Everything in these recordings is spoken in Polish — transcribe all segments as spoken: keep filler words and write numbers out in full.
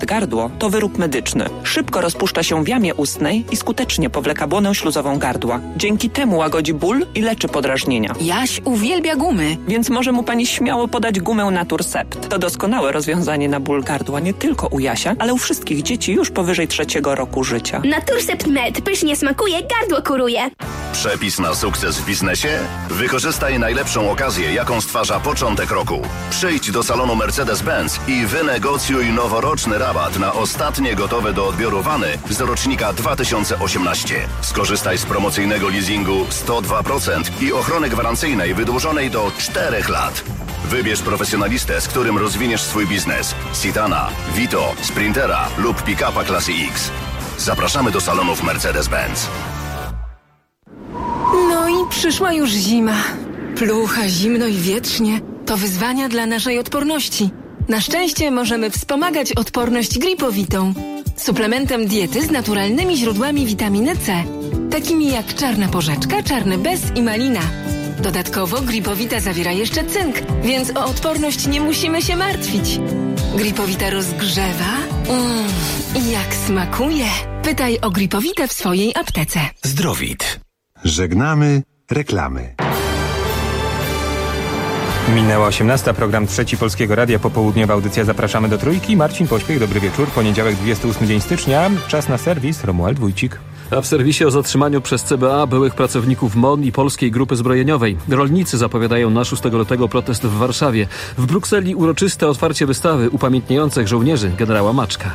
Gardło to wyrób medyczny. Szybko rozpuszcza się w jamie ustnej i skutecznie powleka błonę śluzową gardła. Dzięki temu łagodzi ból i leczy podrażnienia. Jaś uwielbia gumy. Więc może mu pani śmiało podać gumę Naturcept. To doskonałe rozwiązanie na ból gardła nie tylko u Jasia, ale u wszystkich dzieci już powyżej trzeciego roku życia. Naturcept Med pysznie smakuje, gardło kuruje. Przepis na sukces w biznesie? Wykorzystaj najlepszą okazję, jaką stwarza początek roku. Przyjdź do salonu Mercedes-Benz i wynegocjuj noworoczny rabat na ostatnie gotowe do odbioru wany z rocznika dwa tysiące osiemnaście. Skorzystaj z promocyjnego leasingu sto dwa procent i ochrony gwarancyjnej wydłużonej do czterech lat. Wybierz profesjonalistę, z którym rozwiniesz swój biznes. Citana, Vito, Sprintera lub pick-upa klasy X. Zapraszamy do salonów Mercedes-Benz. No i przyszła już zima. Plucha, zimno i wietrznie. To wyzwania dla naszej odporności. Na szczęście możemy wspomagać odporność Gripowitą. Suplementem diety z naturalnymi źródłami witaminy C. Takimi jak czarna porzeczka, czarny bez i malina. Dodatkowo Gripowita zawiera jeszcze cynk, więc o odporność nie musimy się martwić. Gripowita rozgrzewa. Mmm, i jak smakuje. Pytaj o Gripowitę w swojej aptece. Zdrowit. Żegnamy reklamy. Minęła osiemnasta, program Trzeci Polskiego Radia, popołudniowa audycja Zapraszamy do Trójki. Marcin Pośpiech, dobry wieczór, poniedziałek dwudziesty ósmy dzień stycznia, czas na serwis, Romuald Wójcik. A w serwisie o zatrzymaniu przez C B A byłych pracowników M O N i Polskiej Grupy Zbrojeniowej. Rolnicy zapowiadają na szóstego lutego protest w Warszawie. W Brukseli uroczyste otwarcie wystawy upamiętniających żołnierzy generała Maczka.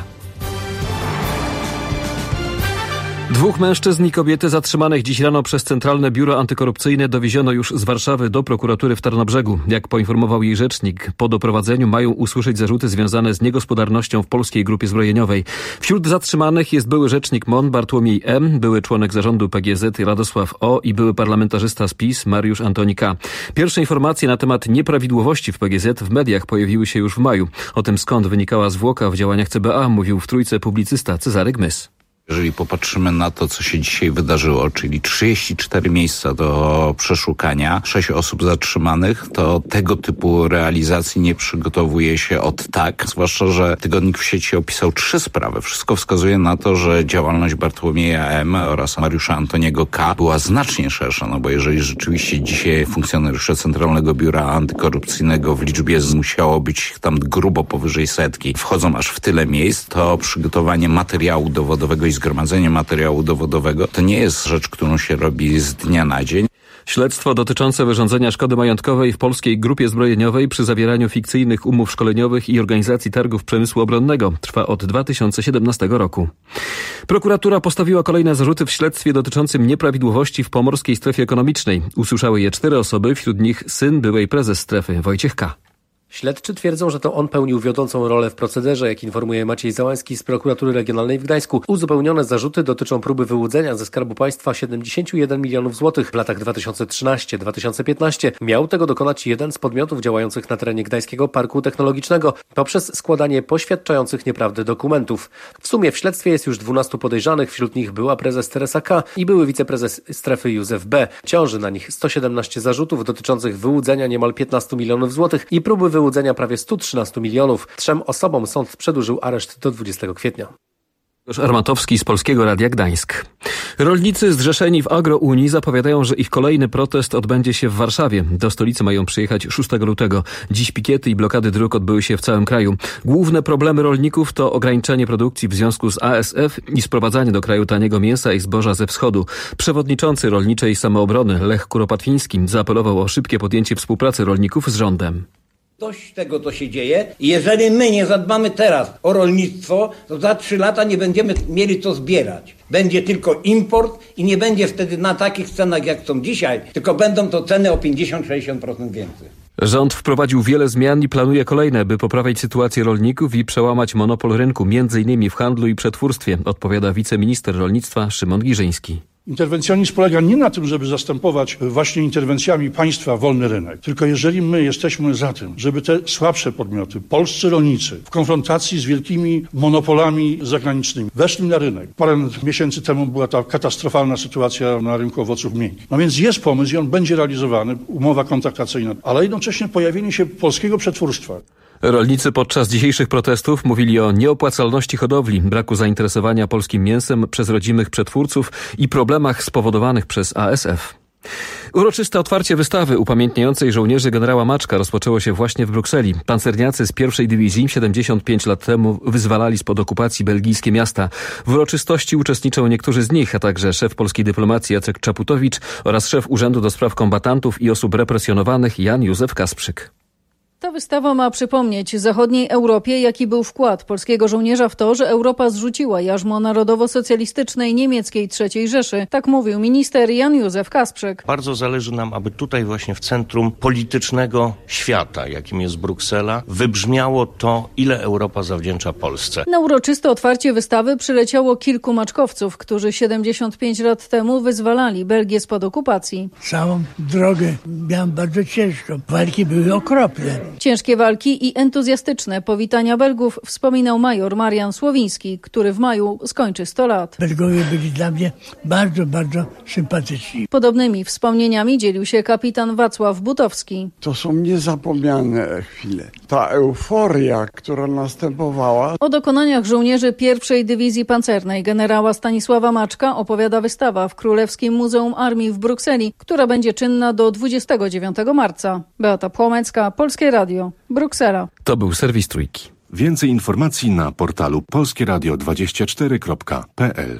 Dwóch mężczyzn i kobiety zatrzymanych dziś rano przez Centralne Biuro Antykorupcyjne dowieziono już z Warszawy do prokuratury w Tarnobrzegu. Jak poinformował jej rzecznik, po doprowadzeniu mają usłyszeć zarzuty związane z niegospodarnością w Polskiej Grupie Zbrojeniowej. Wśród zatrzymanych jest były rzecznik M O N Bartłomiej M., były członek zarządu P G Z Radosław O. i były parlamentarzysta z PiS Mariusz Antoni K. Pierwsze informacje na temat nieprawidłowości w P G Z w mediach pojawiły się już w maju. O tym, skąd wynikała zwłoka w działaniach C B A, mówił w Trójce publicysta Cezary Gmys. Jeżeli popatrzymy na to, co się dzisiaj wydarzyło, czyli trzydzieści cztery miejsca do przeszukania, sześć osób zatrzymanych, to tego typu realizacji nie przygotowuje się od tak. Zwłaszcza, że Tygodnik w sieci opisał trzy sprawy. Wszystko wskazuje na to, że działalność Bartłomieja M. oraz Mariusza Antoniego K. była znacznie szersza, no bo jeżeli rzeczywiście dzisiaj funkcjonariusze Centralnego Biura Antykorupcyjnego w liczbie musiało być tam grubo powyżej setki, wchodzą aż w tyle miejsc, to przygotowanie materiału dowodowego i zgromadzenie materiału dowodowego to nie jest rzecz, którą się robi z dnia na dzień. Śledztwo dotyczące wyrządzenia szkody majątkowej w Polskiej Grupie Zbrojeniowej przy zawieraniu fikcyjnych umów szkoleniowych i organizacji targów przemysłu obronnego trwa od dwa tysiące siedemnastego roku. Prokuratura postawiła kolejne zarzuty w śledztwie dotyczącym nieprawidłowości w Pomorskiej Strefie Ekonomicznej. Usłyszały je cztery osoby, wśród nich syn byłej prezes strefy, Wojciech K. Śledczy twierdzą, że to on pełnił wiodącą rolę w procederze, jak informuje Maciej Załański z Prokuratury Regionalnej w Gdańsku. Uzupełnione zarzuty dotyczą próby wyłudzenia ze Skarbu Państwa siedemdziesiąt jeden milionów złotych w latach dwa tysiące trzynastego do dwa tysiące piętnastego. Miał tego dokonać jeden z podmiotów działających na terenie Gdańskiego Parku Technologicznego poprzez składanie poświadczających nieprawdę dokumentów. W sumie w śledztwie jest już dwunastu podejrzanych, wśród nich była prezes Teresa K. i były wiceprezes strefy Józef B. Ciąży na nich sto siedemnaście zarzutów dotyczących wyłudzenia niemal piętnastu milionów złotych i próby wyłudzenia prawie stu trzynastu milionów. Trzem osobom sąd przedłużył areszt do dwudziestego kwietnia. Armatowski z Polskiego Radia Gdańsk. Rolnicy zrzeszeni w Agrounii zapowiadają, że ich kolejny protest odbędzie się w Warszawie. Do stolicy mają przyjechać szóstego lutego. Dziś pikiety i blokady dróg odbyły się w całym kraju. Główne problemy rolników to ograniczenie produkcji w związku z A S F i sprowadzanie do kraju taniego mięsa i zboża ze wschodu. Przewodniczący Rolniczej Samoobrony Lech Kuropatwiński zaapelował o szybkie podjęcie współpracy rolników z rządem. Dość tego, co się dzieje i jeżeli my nie zadbamy teraz o rolnictwo, to za trzy lata nie będziemy mieli co zbierać. Będzie tylko import i nie będzie wtedy na takich cenach, jak są dzisiaj, tylko będą to ceny o pięćdziesiąt do sześćdziesięciu procent więcej. Rząd wprowadził wiele zmian i planuje kolejne, by poprawić sytuację rolników i przełamać monopol rynku, między innymi w handlu i przetwórstwie, odpowiada wiceminister rolnictwa Szymon Giżyński. Interwencjonizm polega nie na tym, żeby zastępować właśnie interwencjami państwa wolny rynek, tylko jeżeli my jesteśmy za tym, żeby te słabsze podmioty, polscy rolnicy w konfrontacji z wielkimi monopolami zagranicznymi weszli na rynek. Parę miesięcy temu była ta katastrofalna sytuacja na rynku owoców miękkich. No więc jest pomysł i on będzie realizowany, umowa kontraktacyjna, ale jednocześnie pojawienie się polskiego przetwórstwa. Rolnicy podczas dzisiejszych protestów mówili o nieopłacalności hodowli, braku zainteresowania polskim mięsem przez rodzimych przetwórców i problemach spowodowanych przez A S F. Uroczyste otwarcie wystawy upamiętniającej żołnierzy generała Maczka rozpoczęło się właśnie w Brukseli. Pancerniacy z pierwszej dywizji siedemdziesiąt pięć lat temu wyzwalali spod okupacji belgijskie miasta. W uroczystości uczestniczą niektórzy z nich, a także szef polskiej dyplomacji Jacek Czaputowicz oraz szef Urzędu do Spraw Kombatantów i Osób Represjonowanych Jan Józef Kasprzyk. Ta wystawa ma przypomnieć zachodniej Europie, jaki był wkład polskiego żołnierza w to, że Europa zrzuciła jarzmo narodowo-socjalistycznej niemieckiej trzeciej Rzeszy. Tak mówił minister Jan Józef Kasprzyk. Bardzo zależy nam, aby tutaj właśnie w centrum politycznego świata, jakim jest Bruksela, wybrzmiało to, ile Europa zawdzięcza Polsce. Na uroczyste otwarcie wystawy przyleciało kilku maczkowców, którzy siedemdziesiąt pięć lat temu wyzwalali Belgię spod okupacji. Całą drogę miałem bardzo ciężką. Walki były okropne. Ciężkie walki i entuzjastyczne powitania Belgów wspominał major Marian Słowiński, który w maju skończy sto lat. Belgowie byli dla mnie bardzo, bardzo sympatyczni. Podobnymi wspomnieniami dzielił się kapitan Wacław Butowski. To są niezapomniane chwile. Ta euforia, która następowała. O dokonaniach żołnierzy pierwszej Dywizji Pancernej generała Stanisława Maczka opowiada wystawa w Królewskim Muzeum Armii w Brukseli, która będzie czynna do dwudziestego dziewiątego marca. Beata Płomecka, Polskie Radio, Bruksela. To był serwis Trójki. Więcej informacji na portalu polskieradio dwadzieścia cztery kropka p l.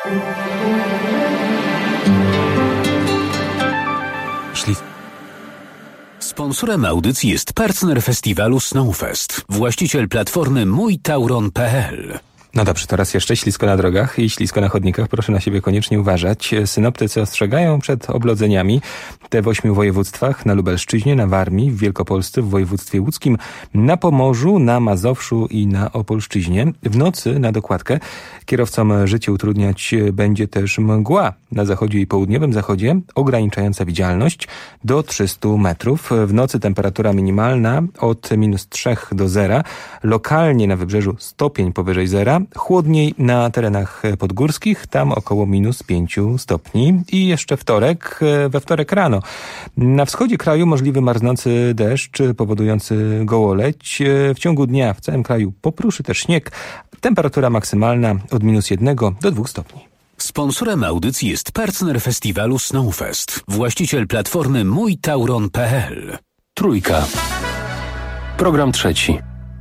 Szli... Sponsorem audycji jest partner festiwalu Snowfest, właściciel platformy mój tauron kropka p l. No dobrze, teraz jeszcze ślisko na drogach i ślisko na chodnikach. Proszę na siebie koniecznie uważać. Synoptycy ostrzegają przed oblodzeniami. Te w ośmiu województwach: na Lubelszczyźnie, na Warmii, w Wielkopolsce, w województwie łódzkim, na Pomorzu, na Mazowszu i na Opolszczyźnie. W nocy na dokładkę kierowcom życie utrudniać będzie też mgła na zachodzie i południowym zachodzie, ograniczająca widzialność do trzystu metrów. W nocy temperatura minimalna od minus trzech do zera. Lokalnie na wybrzeżu stopień powyżej zera. Chłodniej na terenach podgórskich, tam około minus pięciu stopni. I jeszcze wtorek, we wtorek rano. Na wschodzie kraju możliwy marznący deszcz powodujący gołoleć. W ciągu dnia w całym kraju popruszy też śnieg. Temperatura maksymalna od minus jednego do dwóch stopni. Sponsorem audycji jest partner festiwalu Snowfest, właściciel platformy mój tauron kropka p l. Trójka. Program trzeci.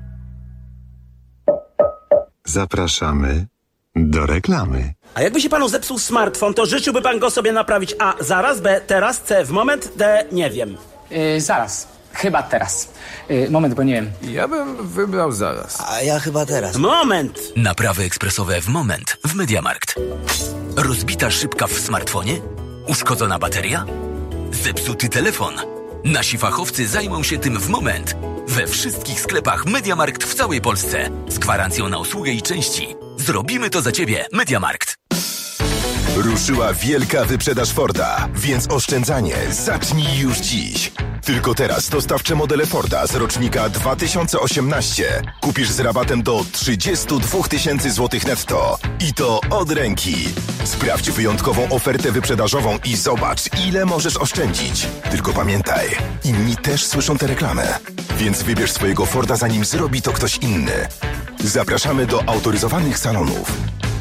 Zapraszamy do reklamy. A jakby się panu zepsuł smartfon, to życzyłby pan go sobie naprawić A zaraz, B teraz, C w moment, D nie wiem. Yy, zaraz. Chyba teraz. Yy, moment, bo nie wiem. Ja bym wybrał zaraz. A ja chyba teraz. Moment! Naprawy ekspresowe w moment w Mediamarkt. Rozbita szybka w smartfonie? Uszkodzona bateria? Zepsuty telefon? Nasi fachowcy zajmą się tym w moment. We wszystkich sklepach Mediamarkt w całej Polsce. Z gwarancją na usługę i części. Zrobimy to za Ciebie. Mediamarkt. Ruszyła wielka wyprzedaż Forda, więc oszczędzanie zacznij już dziś. Tylko teraz dostawcze modele Forda z rocznika dwa tysiące osiemnaście kupisz z rabatem do trzydzieści dwa tysiące złotych netto. I to od ręki. Sprawdź wyjątkową ofertę wyprzedażową i zobacz, ile możesz oszczędzić. Tylko pamiętaj, inni też słyszą tę reklamę. Więc wybierz swojego Forda, zanim zrobi to ktoś inny. Zapraszamy do autoryzowanych salonów.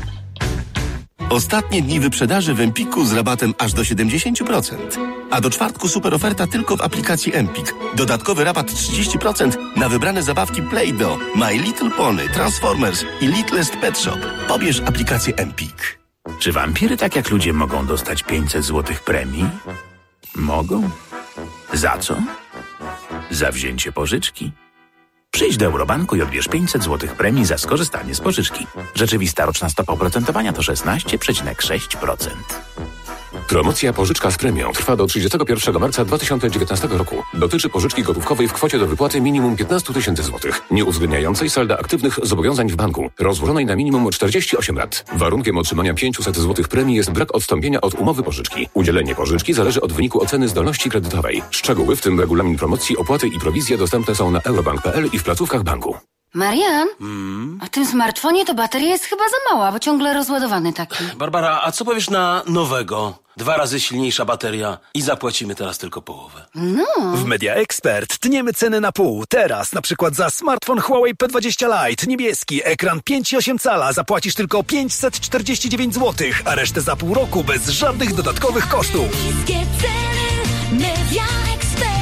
Ostatnie dni wyprzedaży w Empiku z rabatem aż do siedemdziesiąt procent. A do czwartku super oferta tylko w aplikacji Empik. Dodatkowy rabat trzydzieści procent na wybrane zabawki Play-Doh, My Little Pony, Transformers i Littlest Pet Shop. Pobierz aplikację Empik. Czy wampiry tak jak ludzie mogą dostać pięćset złotych premii? Mogą? Za co? Za wzięcie pożyczki. Przyjdź do Eurobanku i odbierz pięćset złotych premii za skorzystanie z pożyczki. Rzeczywista roczna stopa oprocentowania to szesnaście przecinek sześć procent. Promocja pożyczka z premią trwa do trzydziestego pierwszego marca dwa tysiące dziewiętnastego roku. Dotyczy pożyczki gotówkowej w kwocie do wypłaty minimum piętnaście tysięcy złotych, nie uwzględniającej salda aktywnych zobowiązań w banku, rozłożonej na minimum czterdzieści osiem lat. Warunkiem otrzymania pięćset złotych premii jest brak odstąpienia od umowy pożyczki. Udzielenie pożyczki zależy od wyniku oceny zdolności kredytowej. Szczegóły, w tym regulamin promocji, opłaty i prowizje dostępne są na eurobank kropka p l i w placówkach banku. Marian, Hmm? a w tym smartfonie to bateria jest chyba za mała, bo ciągle rozładowany taki. Barbara, a co powiesz na nowego? dwa razy silniejsza bateria i zapłacimy teraz tylko połowę. No. W Media Expert tniemy ceny na pół. Teraz na przykład za smartfon Huawei P dwadzieścia Lite niebieski, ekran pięć i osiem cala zapłacisz tylko pięćset czterdzieści dziewięć złotych, a resztę za pół roku bez żadnych dodatkowych kosztów. Niskie ceny, Media Expert.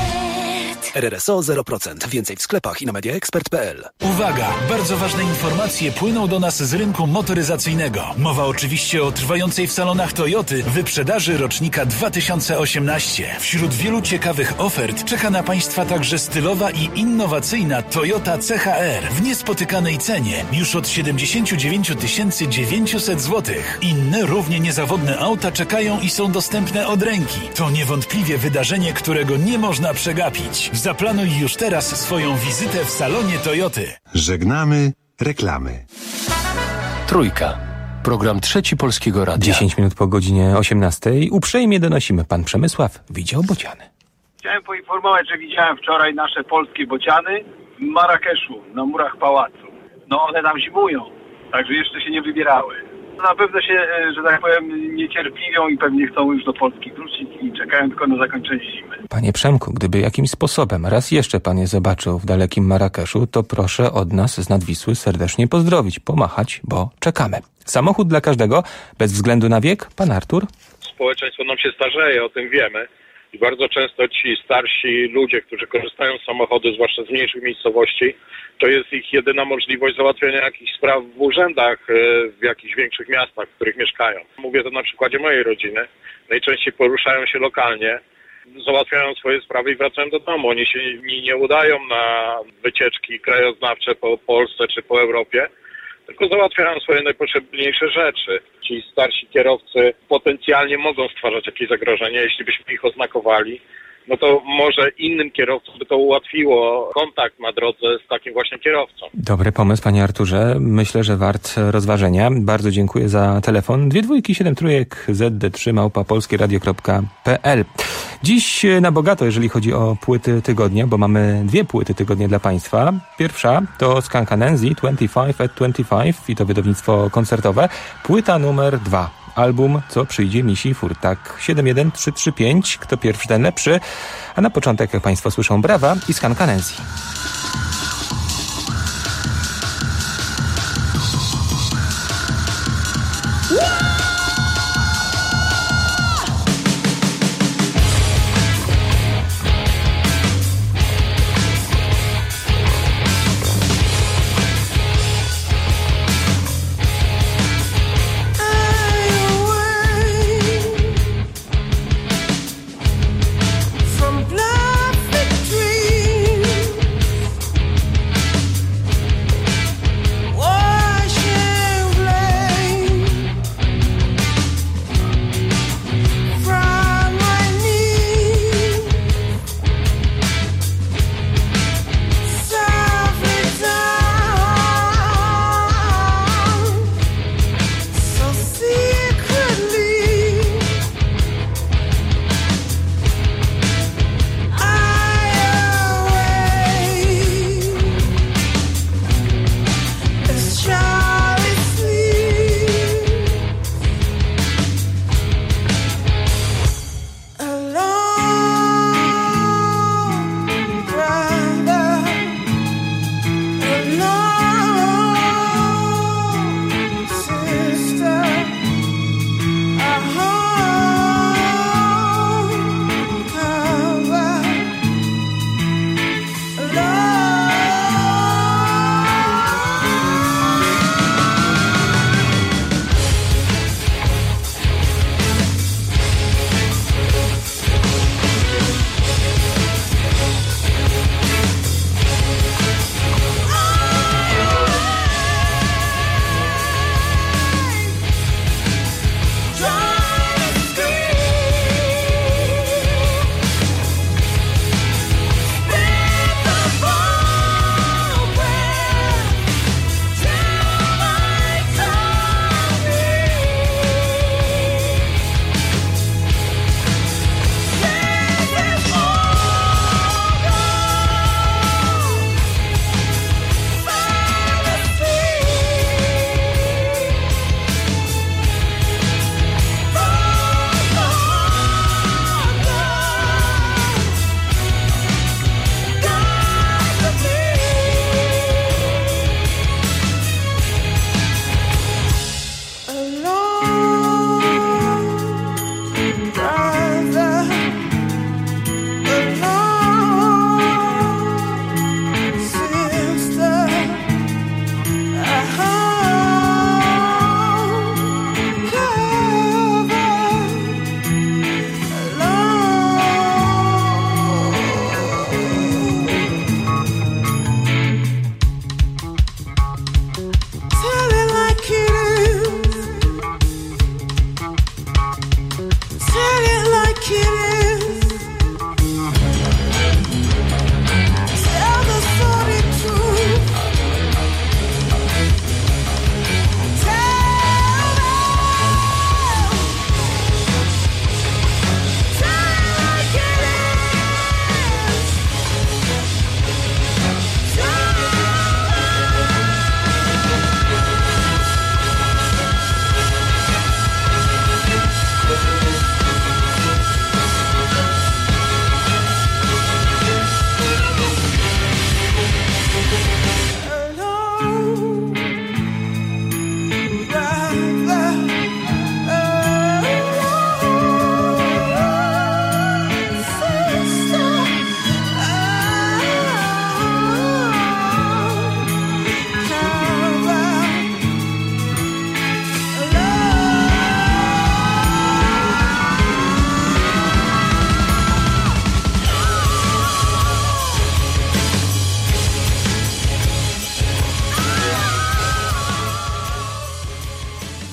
R R S O zero procent. Więcej w sklepach i na mediaexpert kropka p l. Uwaga! Bardzo ważne informacje płyną do nas z rynku motoryzacyjnego. Mowa oczywiście o trwającej w salonach Toyoty wyprzedaży rocznika dwa tysiące osiemnaście. Wśród wielu ciekawych ofert czeka na Państwa także stylowa i innowacyjna Toyota C H R w niespotykanej cenie już od siedemdziesiąt dziewięć tysięcy dziewięćset złotych. Inne równie niezawodne auta czekają i są dostępne od ręki. To niewątpliwie wydarzenie, którego nie można przegapić. Zaplanuj już teraz swoją wizytę w salonie Toyoty. Żegnamy reklamy. Trójka. Program Trzeci Polskiego Radia. dziesięć minut po godzinie osiemnastej. Uprzejmie donosimy. Pan Przemysław widział bociany. Chciałem poinformować, że widziałem wczoraj nasze polskie bociany w Marrakeszu, na murach pałacu. No one tam zimują, także jeszcze się nie wybierały. Na pewno się, że tak powiem, niecierpliwią i pewnie chcą już do Polski wrócić i czekają tylko na zakończenie zimy. Panie Przemku, gdyby jakimś sposobem raz jeszcze pan je zobaczył w dalekim Marrakeszu, to proszę od nas z Nadwisły serdecznie pozdrowić, pomachać, bo czekamy. Samochód dla każdego, bez względu na wiek, pan Artur? Społeczeństwo nam się starzeje, o tym wiemy. I bardzo często ci starsi ludzie, którzy korzystają z samochodu, zwłaszcza z mniejszych miejscowości, to jest ich jedyna możliwość załatwiania jakichś spraw w urzędach w jakichś większych miastach, w których mieszkają. Mówię to na przykładzie mojej rodziny. Najczęściej poruszają się lokalnie, załatwiają swoje sprawy i wracają do domu. Oni się nie, nie udają na wycieczki krajoznawcze po Polsce czy po Europie, tylko załatwiają swoje najpotrzebniejsze rzeczy. Ci starsi kierowcy potencjalnie mogą stwarzać jakieś zagrożenie, jeśli byśmy ich oznakowali. No to może innym kierowcom by to ułatwiło kontakt na drodze z takim właśnie kierowcą. Dobry pomysł, panie Arturze. Myślę, że wart rozważenia. Bardzo dziękuję za telefon. Dwie dwójki, siedem trójek, Z D trzy, małpa polskieradio kropka p l. Dziś na bogato, jeżeli chodzi o płyty tygodnia, bo mamy dwie płyty tygodnia dla państwa. Pierwsza to Skunk Anansi, dwadzieścia pięć at dwadzieścia pięć i to wydawnictwo koncertowe. Płyta numer dwa. Album Co przyjdzie misi furtak. siedem jeden trzy trzy pięć. Kto pierwszy, ten lepszy. A na początek, jak państwo słyszą, brawa i Skunk Anansi. From perfect dreams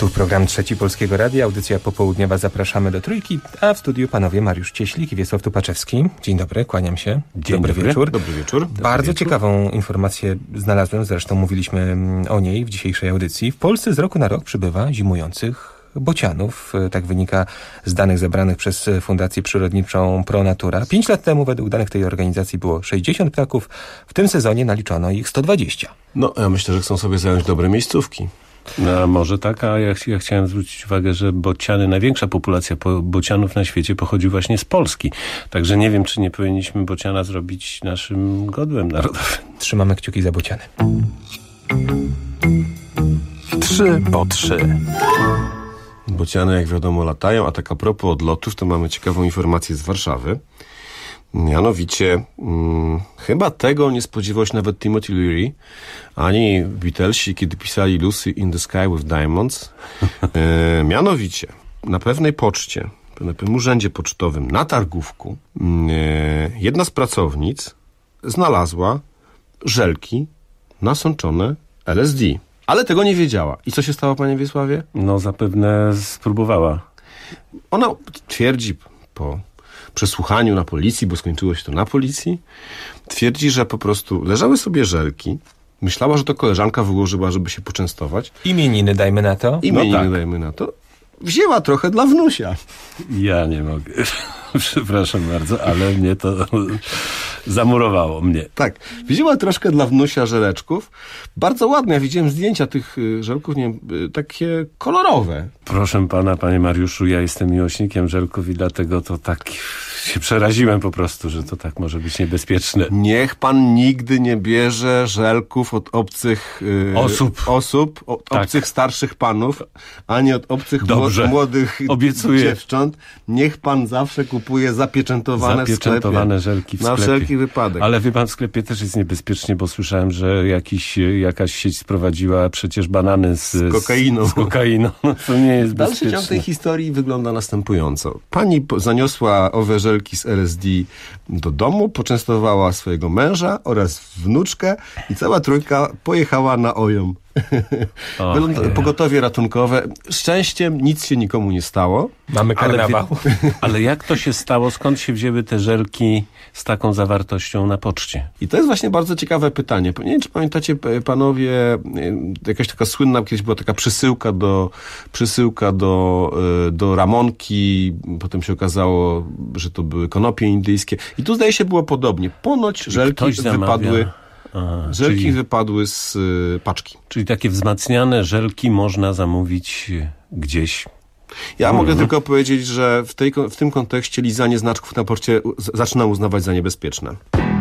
Tu program Trzeci Polskiego Radia, audycja popołudniowa. Zapraszamy do Trójki, a w studiu panowie Mariusz Cieślik i Wiesław Tupaczewski. Dzień dobry, kłaniam się. Dzień dobry, dobry wieczór. Dobry wieczór. Bardzo dobry ciekawą wieczór. informację znalazłem, zresztą mówiliśmy o niej w dzisiejszej audycji. W Polsce z roku na rok przybywa zimujących bocianów. Tak wynika z danych zebranych przez Fundację Przyrodniczą ProNatura. Pięć lat temu według danych tej organizacji było sześćdziesiąt ptaków. W tym sezonie naliczono ich sto dwadzieścia. No, ja myślę, że chcą sobie zająć dobre miejscówki. No, może tak, a ja, ja chciałem zwrócić uwagę, że bociany, największa populacja po, bocianów na świecie pochodzi właśnie z Polski. Także nie wiem, czy nie powinniśmy bociana zrobić naszym godłem narodowym. Trzymamy kciuki za bociany. Trzy po trzy. Bociany, jak wiadomo, latają, a tak a propos odlotów, to mamy ciekawą informację z Warszawy. Mianowicie, hmm, chyba tego nie spodziewał się nawet Timothy Leary, ani Beatlesi, kiedy pisali Lucy in the Sky with Diamonds. E, mianowicie, na pewnej poczcie, na pewnym urzędzie pocztowym, na targówku, e, jedna z pracownic znalazła żelki nasączone L S D. Ale tego nie wiedziała. I co się stało, panie Wiesławie? No, zapewne spróbowała. Ona twierdzi po przesłuchaniu na policji, bo skończyło się to na policji, twierdzi, że po prostu leżały sobie żelki. Myślała, że to koleżanka wyłożyła, żeby się poczęstować. Imieniny dajmy na to. Imieniny no tak. dajmy na to. Wzięła trochę dla wnusia. Ja nie mogę. Przepraszam bardzo, ale mnie to zamurowało mnie. Tak. Wzięła troszkę dla wnusia żeleczków. Bardzo ładne. Ja widziałem zdjęcia tych żelków, nie wiem, takie kolorowe. Proszę pana, panie Mariuszu, ja jestem miłośnikiem żelków i dlatego to tak się przeraziłem po prostu, że to tak może być niebezpieczne. Niech pan nigdy nie bierze żelków od obcych yy, osób, osób od tak. obcych starszych panów, ani od obcych Dobrze. młodych Obiecuję. dziewcząt. Niech pan zawsze kupuje zapieczętowane, zapieczętowane w sklepie. żelki w sklepie. Na wszelki wypadek. Ale wie pan, w sklepie też jest niebezpiecznie, bo słyszałem, że jakiś, jakaś sieć sprowadziła przecież banany z, z kokainą. Z, z kokainą. No, to nie jest Dalszy bezpieczne. ciąg tej historii wygląda następująco. Pani zaniosła owe żelki z L S D do domu, poczęstowała swojego męża oraz wnuczkę i cała trójka pojechała na Ojom. Och, pogotowie ratunkowe. Szczęściem nic się nikomu nie stało. Mamy karnawał. Ale, ale jak to się stało? Skąd się wzięły te żelki z taką zawartością na poczcie? I to jest właśnie bardzo ciekawe pytanie. Nie wiem, czy pamiętacie panowie, jakaś taka słynna, kiedyś była taka przesyłka do, przesyłka do, do Ramonki, potem się okazało, że to były konopie indyjskie. I tu zdaje się było podobnie. Ponoć czyli żelki wypadły... A, żelki czyli, wypadły z y, paczki. Czyli takie wzmacniane żelki można zamówić gdzieś. Ja hmm. mogę tylko powiedzieć, że w, tej, w tym kontekście lizanie znaczków na poczcie zaczynam uznawać za niebezpieczne.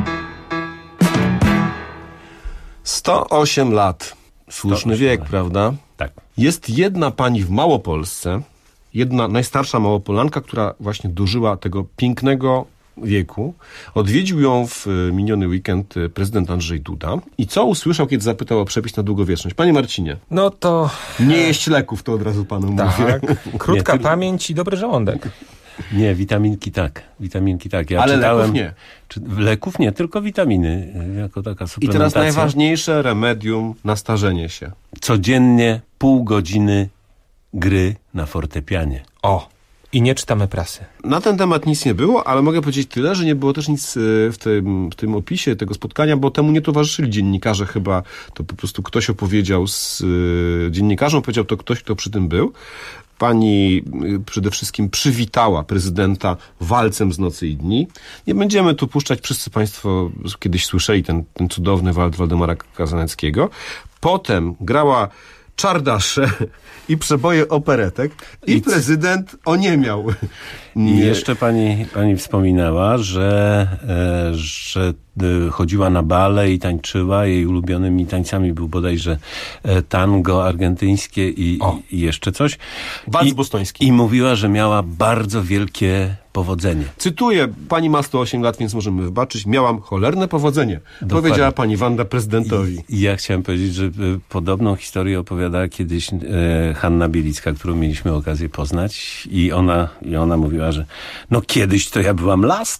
sto osiem lat. Słuszny wiek, lat. Prawda? Tak. Jest jedna pani w Małopolsce, jedna najstarsza Małopolanka, która właśnie dożyła tego pięknego wieku. Odwiedził ją w miniony weekend prezydent Andrzej Duda. I co usłyszał, kiedy zapytał o przepis na długowieczność? Panie Marcinie. No to... Nie jeść leków, to od razu panu tak. mówię. Krótka nie, ty... pamięć i dobry żołądek. Nie, witaminki tak. Witaminki tak. Ja Ale czytałem, leków nie. Czy, leków nie, tylko witaminy. Jako taka suplementacja. I teraz najważniejsze remedium na starzenie się. Codziennie pół godziny gry na fortepianie. O! I nie czytamy prasy. Na ten temat nic nie było, ale mogę powiedzieć tyle, że nie było też nic w tym, w tym opisie tego spotkania, bo temu nie towarzyszyli dziennikarze chyba. To po prostu ktoś opowiedział z dziennikarzom, powiedział to ktoś, kto przy tym był. Pani przede wszystkim przywitała prezydenta walcem z nocy i dni. Nie będziemy tu puszczać, wszyscy państwo kiedyś słyszeli ten, ten cudowny walt Waldemara Kazaneckiego. Potem grała czardasze i przeboje operetek i, I prezydent oniemiał. I jeszcze pani, pani wspominała, że, e, że e, chodziła na bale i tańczyła. Jej ulubionymi tańcami był bodajże e, tango argentyńskie i, i, i jeszcze coś. Walc bostoński. I mówiła, że miała bardzo wielkie powodzenie. Cytuję, pani ma sto osiem lat, więc możemy wybaczyć. Miałam cholerne powodzenie. Dokładnie. Powiedziała pani Wanda prezydentowi. I, I ja chciałem powiedzieć, że e, podobną historię opowiadała kiedyś e, Hanna Bielicka, którą mieliśmy okazję poznać i ona, i ona mówiła, że no kiedyś to ja byłam laska.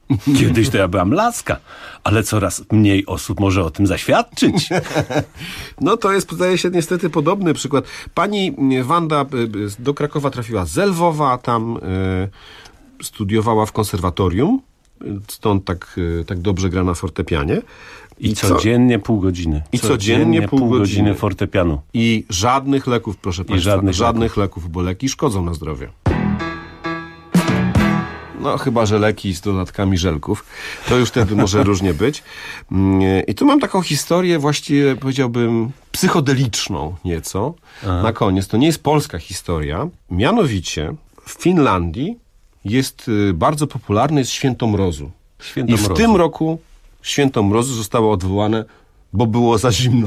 Kiedyś to ja byłam laska, ale coraz mniej osób może o tym zaświadczyć. No to jest, zdaje się, niestety podobny przykład. Pani Wanda do Krakowa trafiła z Lwowa, tam y, studiowała w konserwatorium, stąd tak, y, tak dobrze gra na fortepianie. I, I codziennie co? pół godziny. I codziennie, codziennie pół, pół godziny. godziny fortepianu. I żadnych leków, proszę Państwa. żadnych, żadnych leków. leków, bo leki szkodzą na zdrowie. No chyba, że leki z dodatkami żelków. To już wtedy może różnie być. I tu mam taką historię właściwie, powiedziałbym, psychodeliczną nieco. Aha. Na koniec. To nie jest polska historia. Mianowicie w Finlandii jest bardzo popularne jest Święto Mrozu. Święto I w Mrozu. tym roku Święto Mrozu zostało odwołane, bo było za zimno.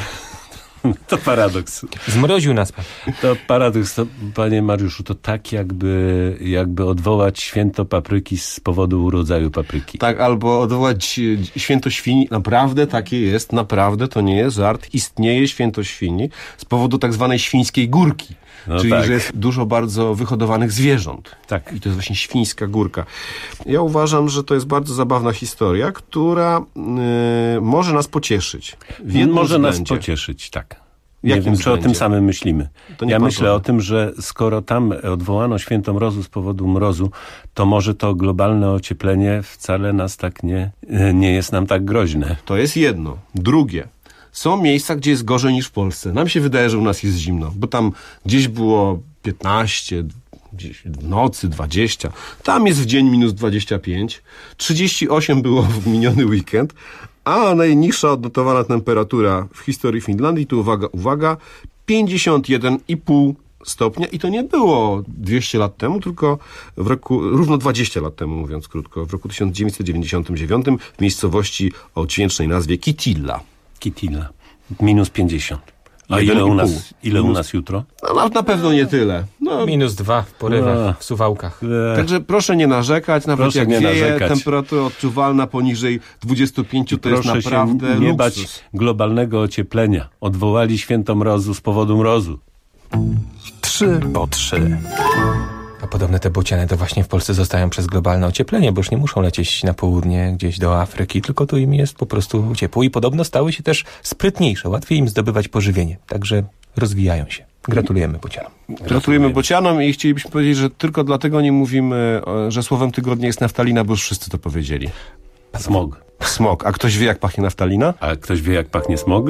To paradoks. Zmroził nas pan. To paradoks, to, panie Mariuszu, to tak jakby, jakby odwołać święto papryki z powodu urodzaju papryki. Tak, albo odwołać święto świni. Naprawdę takie jest, naprawdę to nie jest żart. Istnieje święto świni z powodu tak zwanej świńskiej górki. No czyli, tak. że jest dużo bardzo wyhodowanych zwierząt. Tak. I to jest właśnie świńska górka. Ja uważam, że to jest bardzo zabawna historia, która yy, może nas pocieszyć. Może nas pocieszyć, tak. Nie wiem, czy o tym samym myślimy. Ja myślę o tym, że skoro tam odwołano Święto Mrozu z powodu mrozu, to może to globalne ocieplenie wcale nas tak nie, nie jest nam tak groźne. To jest jedno. Drugie. Są miejsca, gdzie jest gorzej niż w Polsce. Nam się wydaje, że u nas jest zimno, bo tam gdzieś było piętnaście, gdzieś w nocy dwadzieścia. Tam jest w dzień minus dwadzieścia pięć. trzydzieści osiem było w miniony weekend, a najniższa odnotowana temperatura w historii Finlandii to uwaga, uwaga, pięćdziesiąt jeden i pół stopnia i to nie było dwieście lat temu, tylko w roku, równo dwadzieścia lat temu, mówiąc krótko, w roku tysiąc dziewięćset dziewięćdziesiątym dziewiątym w miejscowości o dźwięcznej nazwie Kitilla. Kitilla. Minus pięćdziesiąt. A ile u nas, ile u nas jutro? No, na, na pewno nie tyle. No, minus dwa w porywach, no. w Suwałkach. E. Także proszę nie narzekać, nawet proszę jak nie wieje, narzekać. Temperatura odczuwalna poniżej dwudziestu pięciu to jest naprawdę się nie luksus. bać globalnego ocieplenia. Odwołali Święto Mrozu z powodu mrozu. Trzy po trzy. A podobne te bociany to właśnie w Polsce zostają przez globalne ocieplenie, bo już nie muszą lecieć na południe, gdzieś do Afryki, tylko tu im jest po prostu ciepło i podobno stały się też sprytniejsze, łatwiej im zdobywać pożywienie, także rozwijają się. Gratulujemy bocianom. Gratulujemy bocianom i chcielibyśmy powiedzieć, że tylko dlatego nie mówimy, że słowem tygodnia jest naftalina, bo już wszyscy to powiedzieli. Smog. Smog. A ktoś wie, jak pachnie naftalina? A ktoś wie, jak pachnie smog?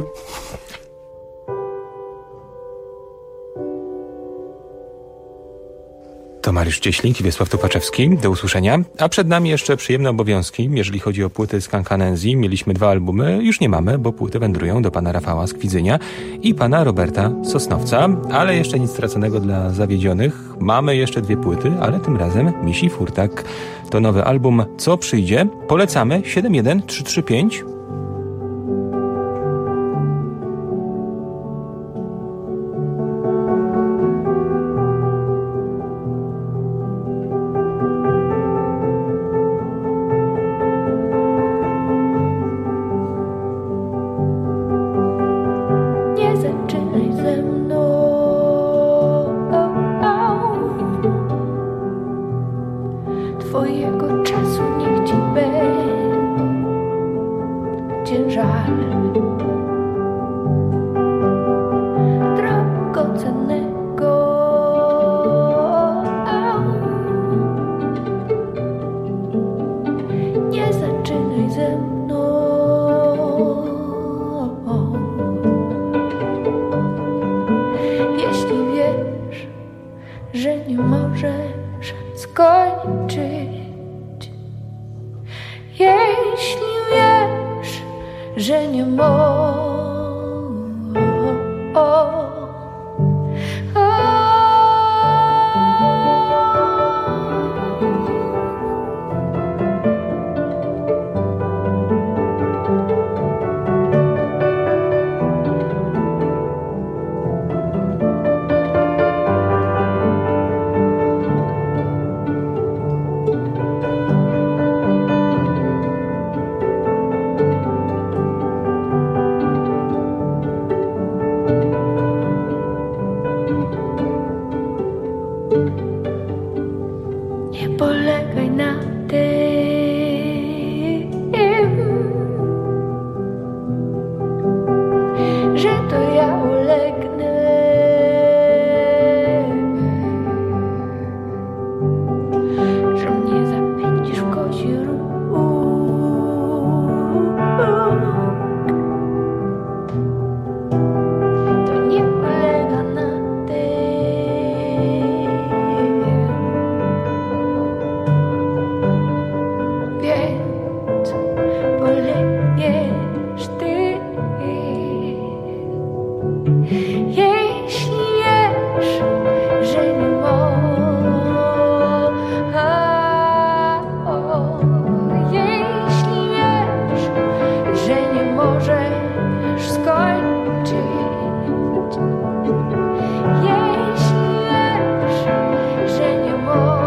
To Mariusz Cieślik i Wiesław Tupaczewski. Do usłyszenia. A przed nami jeszcze przyjemne obowiązki, jeżeli chodzi o płyty z Kankanenzji. Mieliśmy dwa albumy, już nie mamy, bo płyty wędrują do pana Rafała Skwidzynia i pana Roberta Sosnowca. Ale jeszcze nic straconego dla zawiedzionych. Mamy jeszcze dwie płyty, ale tym razem Misi Furtak. To nowy album Co przyjdzie? Polecamy siedem jeden trzy trzy pięć. Jeśli wiesz, że nie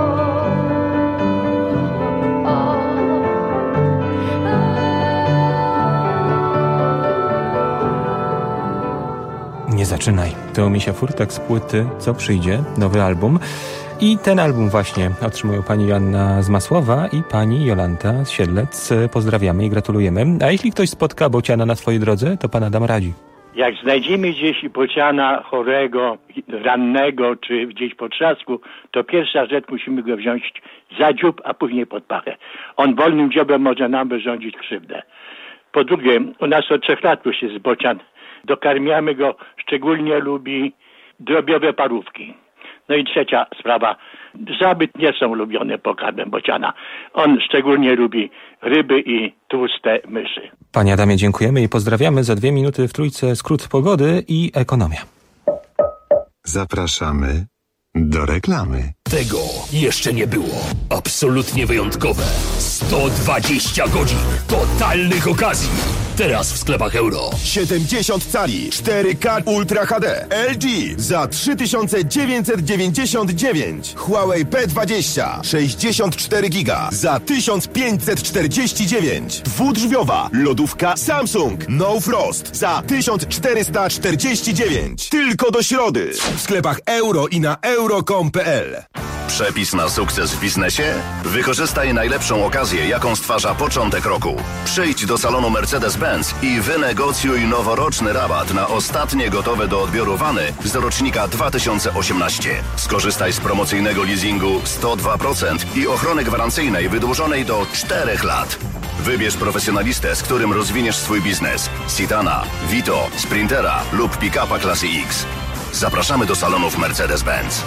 Nie zaczynaj. To Misia Furtak z płyty Co przyjdzie? Nowy album. I ten album właśnie otrzymują pani Joanna z Masłowa i pani Jolanta z Siedlec. Pozdrawiamy i gratulujemy. A jeśli ktoś spotka bociana na swojej drodze, to pan Adam radzi. Jak znajdziemy gdzieś bociana chorego, rannego, czy gdzieś po trzasku, to pierwsza rzecz musimy go wziąć za dziób, a później pod pachę. On wolnym dziobem może nam wyrządzić krzywdę. Po drugie, u nas od trzech lat już jest bocian. Dokarmiamy go, szczególnie lubi drobiowe parówki. No i trzecia sprawa, żaby nie są lubione pokarmem bociana. On szczególnie lubi ryby i tłuste myszy. Panie Adamie, dziękujemy i pozdrawiamy. Za dwie minuty w Trójce skrót pogody i ekonomia. Zapraszamy do reklamy. Tego jeszcze nie było. Absolutnie wyjątkowe. sto dwadzieścia godzin totalnych okazji. Teraz w sklepach Euro. siedemdziesiąt cali cztery K Ultra H D L G za trzy tysiące dziewięćset dziewięćdziesiąt dziewięć. Huawei P dwadzieścia sześćdziesiąt cztery giga za tysiąc pięćset czterdzieści dziewięć. Dwudrzwiowa lodówka Samsung No Frost za tysiąc czterysta czterdzieści dziewięć. Tylko do środy w sklepach Euro i na euro kropka com kropka p l. Przepis na sukces w biznesie? Wykorzystaj najlepszą okazję, jaką stwarza początek roku. Przyjdź do salonu Mercedes-Benz i wynegocjuj noworoczny rabat na ostatnie gotowe do odbioru wany z rocznika dwa tysiące osiemnaście. Skorzystaj z promocyjnego leasingu sto dwa procent i ochrony gwarancyjnej wydłużonej do czterech lat. Wybierz profesjonalistę, z którym rozwiniesz swój biznes. Citana, Vito, Sprintera lub pick-upa klasy X. Zapraszamy do salonów Mercedes-Benz.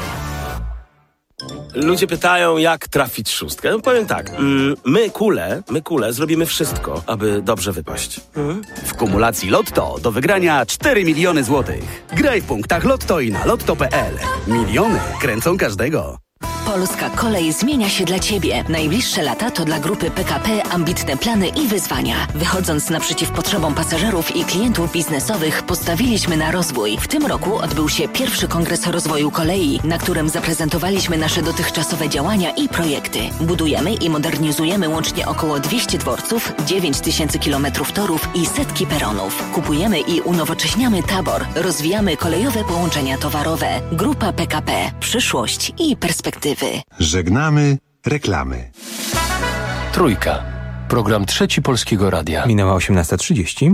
Ludzie pytają, jak trafić szóstkę. No powiem tak, mm, my kule, my kule zrobimy wszystko, aby dobrze wypaść. Mhm. W kumulacji Lotto do wygrania cztery miliony złotych. Graj w punktach Lotto i na lotto kropka p l. Miliony kręcą każdego. Polska Kolej zmienia się dla Ciebie. Najbliższe lata to dla grupy P K P ambitne plany i wyzwania. Wychodząc naprzeciw potrzebom pasażerów i klientów biznesowych, postawiliśmy na rozwój. W tym roku odbył się pierwszy Kongres Rozwoju Kolei, na którym zaprezentowaliśmy nasze dotychczasowe działania i projekty. Budujemy i modernizujemy łącznie około dwieście dworców, dziewięć tysięcy kilometrów torów i setki peronów. Kupujemy i unowocześniamy tabor. Rozwijamy kolejowe połączenia towarowe. Grupa P K P. Przyszłość i perspektywy. Żegnamy reklamy. Trójka. Program Trzeci Polskiego Radia. Minęła osiemnasta trzydzieści.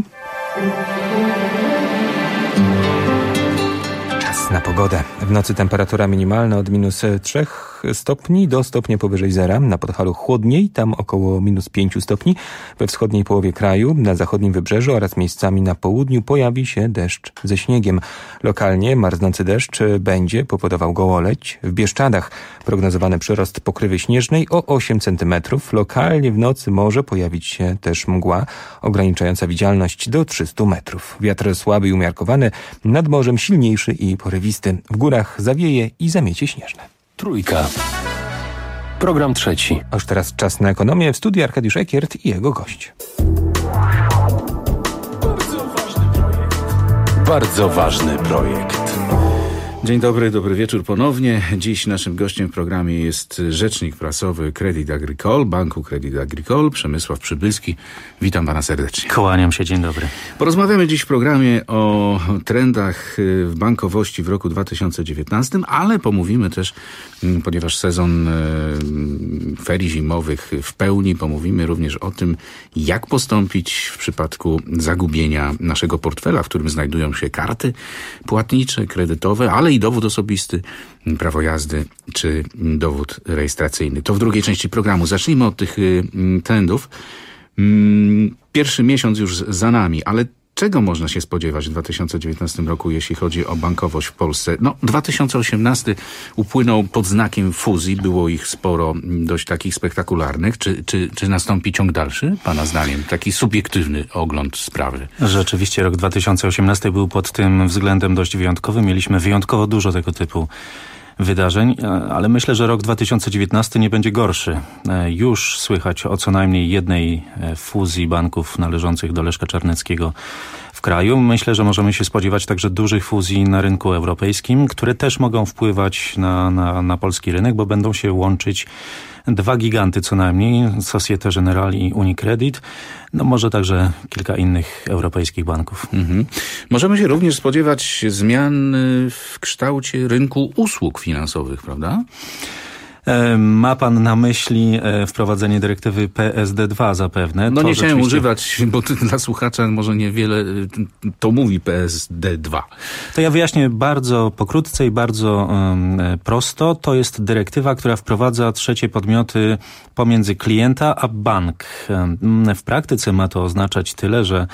Czas na pogodę. W nocy temperatura minimalna od minus trzech stopni do stopnia powyżej zera. Na Podhalu chłodniej, tam około minus pięciu stopni. We wschodniej połowie kraju, na zachodnim wybrzeżu oraz miejscami na południu pojawi się deszcz ze śniegiem. Lokalnie marznący deszcz będzie powodował gołoleć. W Bieszczadach prognozowany przyrost pokrywy śnieżnej o osiem centymetrów. Lokalnie w nocy może pojawić się też mgła ograniczająca widzialność do trzystu metrów. Wiatr słaby i umiarkowany, nad morzem silniejszy i porywisty. W górach zawieje i zamiecie śnieżne. Trójka. Program trzeci. A już teraz czas na ekonomię. W studiu Arkadiusz Ekiert i jego gość. Bardzo ważny projekt. Dzień dobry, dobry wieczór ponownie. Dziś naszym gościem w programie jest rzecznik prasowy Crédit Agricole, Banku Crédit Agricole, Przemysław Przybylski. Witam pana serdecznie. Kłaniam się, dzień dobry. Porozmawiamy dziś w programie o trendach w bankowości w roku dwa tysiące dziewiętnastym, ale pomówimy też, ponieważ sezon ferii zimowych w pełni, pomówimy również o tym, jak postąpić w przypadku zagubienia naszego portfela, w którym znajdują się karty płatnicze, kredytowe, ale i dowód osobisty, prawo jazdy czy dowód rejestracyjny. To w drugiej części programu. Zacznijmy od tych trendów. Pierwszy miesiąc już za nami, ale czego można się spodziewać w dwa tysiące dziewiętnastym roku, jeśli chodzi o bankowość w Polsce? No, dwa tysiące osiemnasty upłynął pod znakiem fuzji. Było ich sporo, dość takich spektakularnych. Czy, czy, czy nastąpi ciąg dalszy, pana zdaniem? Taki subiektywny ogląd sprawy. Rzeczywiście rok dwa tysiące osiemnasty był pod tym względem dość wyjątkowy. Mieliśmy wyjątkowo dużo tego typu wydarzeń, ale myślę, że rok dwa tysiące dziewiętnasty nie będzie gorszy. Już słychać o co najmniej jednej fuzji banków należących do Leszka Czarneckiego w kraju. Myślę, że możemy się spodziewać także dużych fuzji na rynku europejskim, które też mogą wpływać na, na, na polski rynek, bo będą się łączyć dwa giganty co najmniej, Societe Generale i Unicredit, no może także kilka innych europejskich banków. Mhm. Możemy się również spodziewać zmian w kształcie rynku usług finansowych, prawda? Ma pan na myśli wprowadzenie dyrektywy P S D dwa zapewne? No to nie chciałem rzeczywiście... używać, bo dla słuchacza może niewiele to mówi P S D dwa. To ja wyjaśnię bardzo pokrótce i bardzo um, prosto. To jest dyrektywa, która wprowadza trzecie podmioty pomiędzy klienta a bank. W praktyce ma to oznaczać tyle, że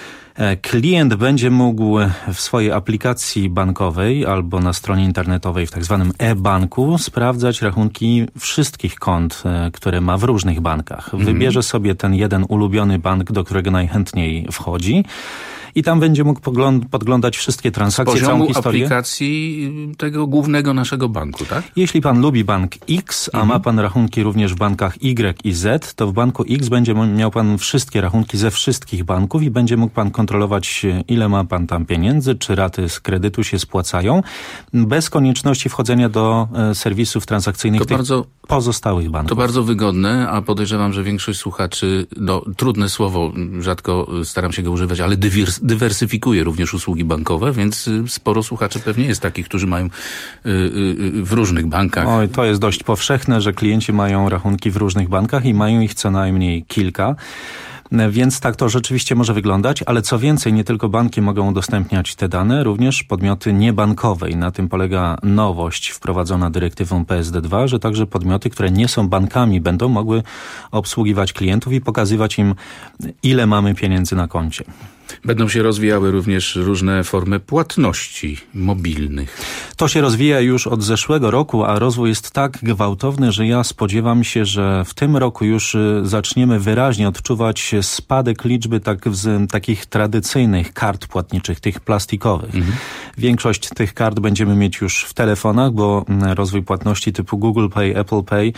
klient będzie mógł w swojej aplikacji bankowej albo na stronie internetowej w tak zwanym e-banku sprawdzać rachunki wszystkich kont, które ma w różnych bankach. Wybierze sobie ten jeden ulubiony bank, do którego najchętniej wchodzi. I tam będzie mógł podglądać wszystkie transakcje, całą historię. Aplikacji tego głównego naszego banku, tak? Jeśli pan lubi bank X, a mhm. ma pan rachunki również w bankach Y i Z, to w banku X będzie miał pan wszystkie rachunki ze wszystkich banków i będzie mógł pan kontrolować, ile ma pan tam pieniędzy, czy raty z kredytu się spłacają, bez konieczności wchodzenia do serwisów transakcyjnych to tych bardzo, pozostałych banków. To bardzo wygodne, a podejrzewam, że większość słuchaczy, no trudne słowo, rzadko staram się go używać, ale dywers, dywersyfikuje również usługi bankowe, więc sporo słuchaczy pewnie jest takich, którzy mają y, y, w różnych bankach. Oj, to jest dość powszechne, że klienci mają rachunki w różnych bankach i mają ich co najmniej kilka. Więc tak to rzeczywiście może wyglądać, ale co więcej, nie tylko banki mogą udostępniać te dane, również podmioty niebankowe i na tym polega nowość wprowadzona dyrektywą P S D dwa, że także podmioty, które nie są bankami, będą mogły obsługiwać klientów i pokazywać im, ile mamy pieniędzy na koncie. Będą się rozwijały również różne formy płatności mobilnych. To się rozwija już od zeszłego roku, a rozwój jest tak gwałtowny, że ja spodziewam się, że w tym roku już zaczniemy wyraźnie odczuwać spadek liczby tak, z, takich tradycyjnych kart płatniczych, tych plastikowych. Mhm. Większość tych kart będziemy mieć już w telefonach, bo rozwój płatności typu Google Pay, Apple Pay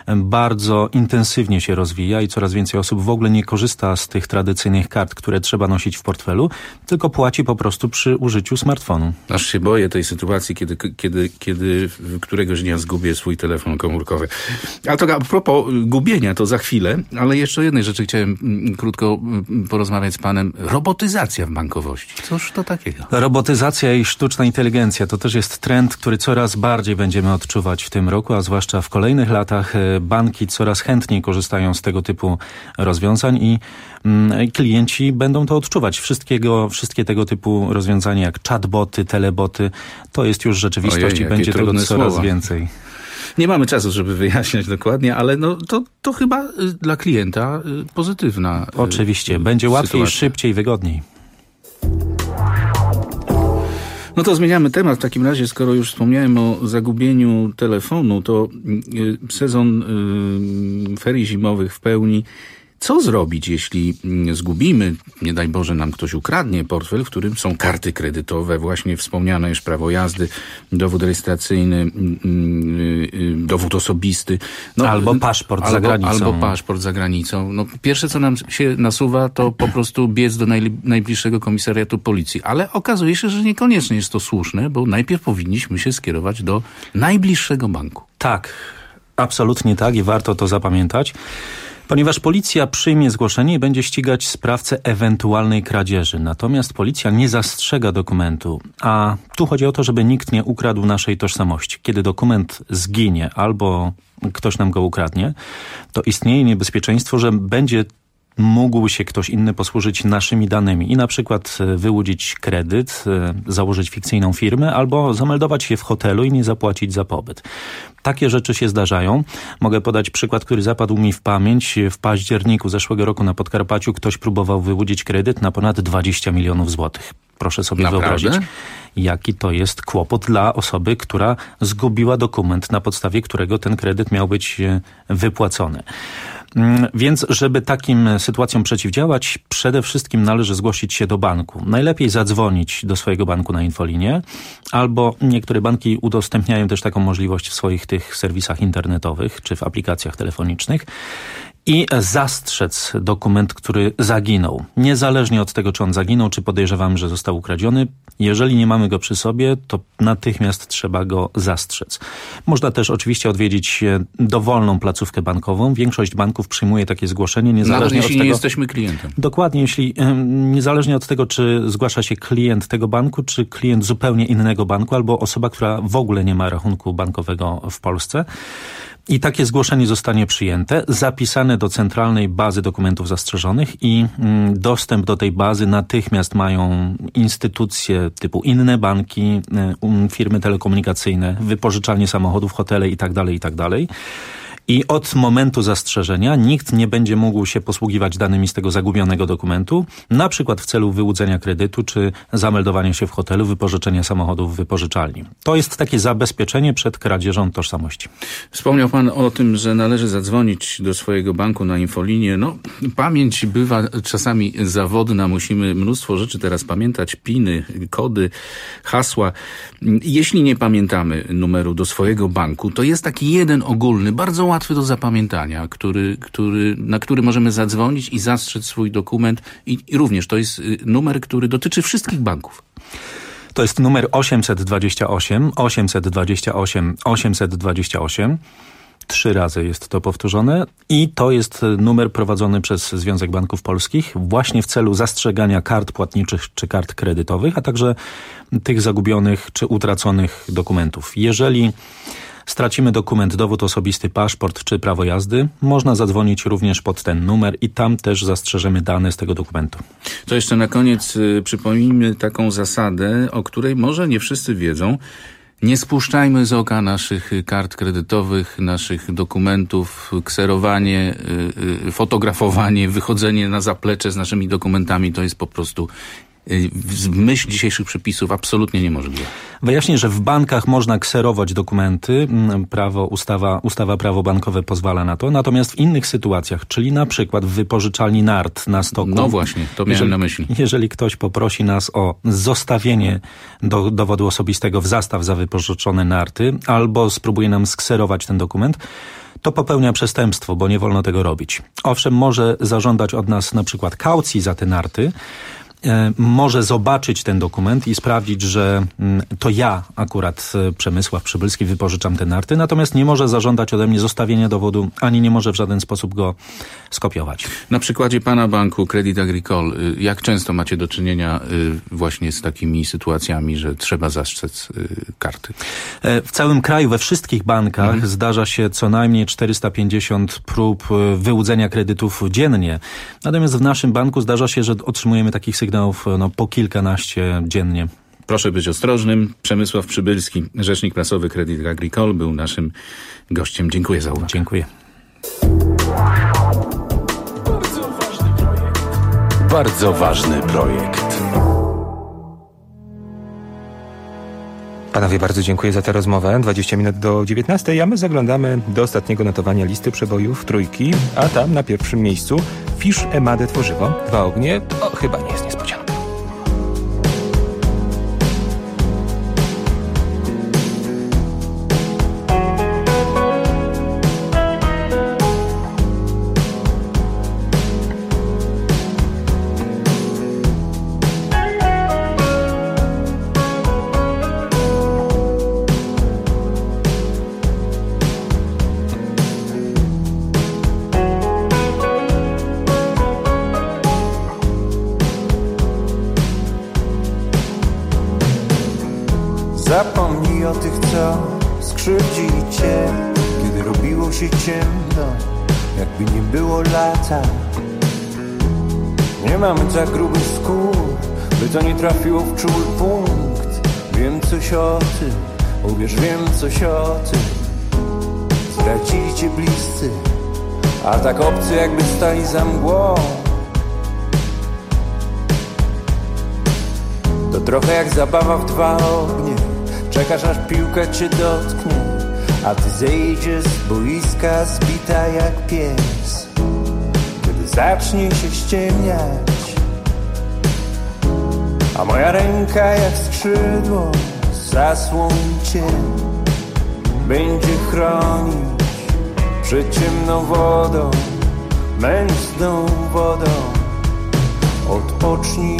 bardzo intensywnie się rozwija i coraz więcej osób w ogóle nie korzysta z tych tradycyjnych kart, które trzeba nosić w portfelu, tylko płaci po prostu przy użyciu smartfonu. Aż się boję tej sytuacji, kiedy, kiedy, kiedy któregoś dnia zgubię swój telefon komórkowy. A to a propos gubienia, to za chwilę, ale jeszcze o jednej rzeczy chciałem m, krótko m, porozmawiać z panem. Robotyzacja w bankowości. Cóż to takiego? Robotyzacja i sztuczna inteligencja to też jest trend, który coraz bardziej będziemy odczuwać w tym roku, a zwłaszcza w kolejnych latach. Banki coraz chętniej korzystają z tego typu rozwiązań i m, klienci będą to odczuwać. Wszystkiego, wszystkie tego typu rozwiązania jak chatboty, teleboty, to jest już rzeczywistość i będzie tego coraz słowa. więcej. Nie mamy czasu, żeby wyjaśniać dokładnie, ale no to, to chyba dla klienta pozytywna Oczywiście, będzie sytuacja. Łatwiej, szybciej, wygodniej. No to zmieniamy temat. W takim razie, skoro już wspomniałem o zagubieniu telefonu, to sezon ferii zimowych w pełni. Co zrobić, jeśli zgubimy, nie daj Boże nam ktoś ukradnie portfel, w którym są karty kredytowe, właśnie wspomniane już prawo jazdy, dowód rejestracyjny, dowód osobisty. No, albo paszport albo, za granicą. Albo paszport za granicą. No, pierwsze, co nam się nasuwa, to po prostu biec do najli- najbliższego komisariatu policji. Ale okazuje się, że niekoniecznie jest to słuszne, bo najpierw powinniśmy się skierować do najbliższego banku. Tak, absolutnie tak i warto to zapamiętać. Ponieważ policja przyjmie zgłoszenie i będzie ścigać sprawcę ewentualnej kradzieży. Natomiast policja nie zastrzega dokumentu, a tu chodzi o to, żeby nikt nie ukradł naszej tożsamości. Kiedy dokument zginie albo ktoś nam go ukradnie, to istnieje niebezpieczeństwo, że będzie mógł się ktoś inny posłużyć naszymi danymi i na przykład wyłudzić kredyt, założyć fikcyjną firmę albo zameldować się w hotelu i nie zapłacić za pobyt. Takie rzeczy się zdarzają. Mogę podać przykład, który zapadł mi w pamięć. W październiku zeszłego roku na Podkarpaciu ktoś próbował wyłudzić kredyt na ponad dwadzieścia milionów złotych. Proszę sobie Naprawdę? wyobrazić, jaki to jest kłopot dla osoby, która zgubiła dokument, na podstawie którego ten kredyt miał być wypłacony. Więc żeby takim sytuacjom przeciwdziałać, przede wszystkim należy zgłosić się do banku. Najlepiej zadzwonić do swojego banku na infolinię, albo niektóre banki udostępniają też taką możliwość w swoich tych serwisach internetowych czy w aplikacjach telefonicznych i zastrzec dokument, który zaginął. Niezależnie od tego, czy on zaginął, czy podejrzewamy, że został ukradziony, jeżeli nie mamy go przy sobie, to natychmiast trzeba go zastrzec. Można też oczywiście odwiedzić dowolną placówkę bankową. Większość banków przyjmuje takie zgłoszenie, niezależnie Nawet jeśli od tego, nie jesteśmy klientem. Dokładnie, jeśli niezależnie od tego, czy zgłasza się klient tego banku, czy klient zupełnie innego banku, albo osoba, która w ogóle nie ma rachunku bankowego w Polsce. I takie zgłoszenie zostanie przyjęte, zapisane do centralnej bazy dokumentów zastrzeżonych i mm, dostęp do tej bazy natychmiast mają instytucje typu inne banki, y, firmy telekomunikacyjne, wypożyczalnie samochodów, hotele itd., itd. I od momentu zastrzeżenia nikt nie będzie mógł się posługiwać danymi z tego zagubionego dokumentu, na przykład w celu wyłudzenia kredytu, czy zameldowania się w hotelu, wypożyczenia samochodu w wypożyczalni. To jest takie zabezpieczenie przed kradzieżą tożsamości. Wspomniał pan o tym, że należy zadzwonić do swojego banku na infolinię. No, pamięć bywa czasami zawodna, musimy mnóstwo rzeczy teraz pamiętać, piny, kody, hasła. Jeśli nie pamiętamy numeru do swojego banku, to jest taki jeden ogólny, bardzo łatwy do zapamiętania, który, który, na który możemy zadzwonić i zastrzec swój dokument i, i również to jest numer, który dotyczy wszystkich banków. To jest numer osiemset dwadzieścia osiem, osiemset dwadzieścia osiem, osiemset dwadzieścia osiem. Trzy razy jest to powtórzone i to jest numer prowadzony przez Związek Banków Polskich właśnie w celu zastrzegania kart płatniczych czy kart kredytowych, a także tych zagubionych czy utraconych dokumentów. Jeżeli stracimy dokument, dowód osobisty, paszport czy prawo jazdy, można zadzwonić również pod ten numer i tam też zastrzeżemy dane z tego dokumentu. To jeszcze na koniec y, przypomnijmy taką zasadę, o której może nie wszyscy wiedzą. Nie spuszczajmy z oka naszych kart kredytowych, naszych dokumentów, kserowanie, y, y, fotografowanie, wychodzenie na zaplecze z naszymi dokumentami to jest po prostu w myśl dzisiejszych przepisów absolutnie niemożliwe. Wyjaśnię, że w bankach można kserować dokumenty. Prawo, ustawa, ustawa prawo bankowe pozwala na to. Natomiast w innych sytuacjach, czyli na przykład w wypożyczalni nart na stoku. No właśnie, to miałem jeżeli, na myśli. Jeżeli ktoś poprosi nas o zostawienie do, dowodu osobistego w zastaw za wypożyczone narty albo spróbuje nam skserować ten dokument, to popełnia przestępstwo, bo nie wolno tego robić. Owszem, może zażądać od nas na przykład kaucji za te narty, może zobaczyć ten dokument i sprawdzić, że to ja akurat, Przemysław Przybylski, wypożyczam te narty, natomiast nie może zażądać ode mnie zostawienia dowodu, ani nie może w żaden sposób go skopiować. Na przykładzie pana banku Crédit Agricole, jak często macie do czynienia właśnie z takimi sytuacjami, że trzeba zastrzec karty? W całym kraju, we wszystkich bankach mhm. zdarza się co najmniej czterysta pięćdziesiąt prób wyłudzenia kredytów dziennie. Natomiast w naszym banku zdarza się, że otrzymujemy takich sygnałów no, po kilkanaście dziennie. Proszę być ostrożnym. Przemysław Przybylski, rzecznik prasowy Crédit Agricole, był naszym gościem. Dziękuję za uwagę. Dziękuję. Bardzo ważny projekt. Panowie, bardzo dziękuję za tę rozmowę. dwadzieścia minut do dziewiętnastej, a my zaglądamy do ostatniego notowania listy przebojów trójki, a tam na pierwszym miejscu Fisz Emade Tworzywo. Dwa ognie, to chyba nie jest niespodzianka. Zapomnij o tych, co skrzywdzili cię, kiedy robiło się ciemno, jakby nie było lata. Nie mamy tak grubych skór, by to nie trafiło w czuły punkt. Wiem coś o tym, uwierz, wiem coś o tym. Zdradzili cię bliscy, a tak obcy, jakby stali za mgłą. To trochę jak zabawa w dwa ognie. Czekasz, aż piłka cię dotknie, a ty zejdziesz z boiska zbita jak pies. Kiedy zacznie się ściemniać, a moja ręka jak skrzydło zasłoni cię, będzie chronić przed ciemną wodą, mętną wodą. Odpocznij,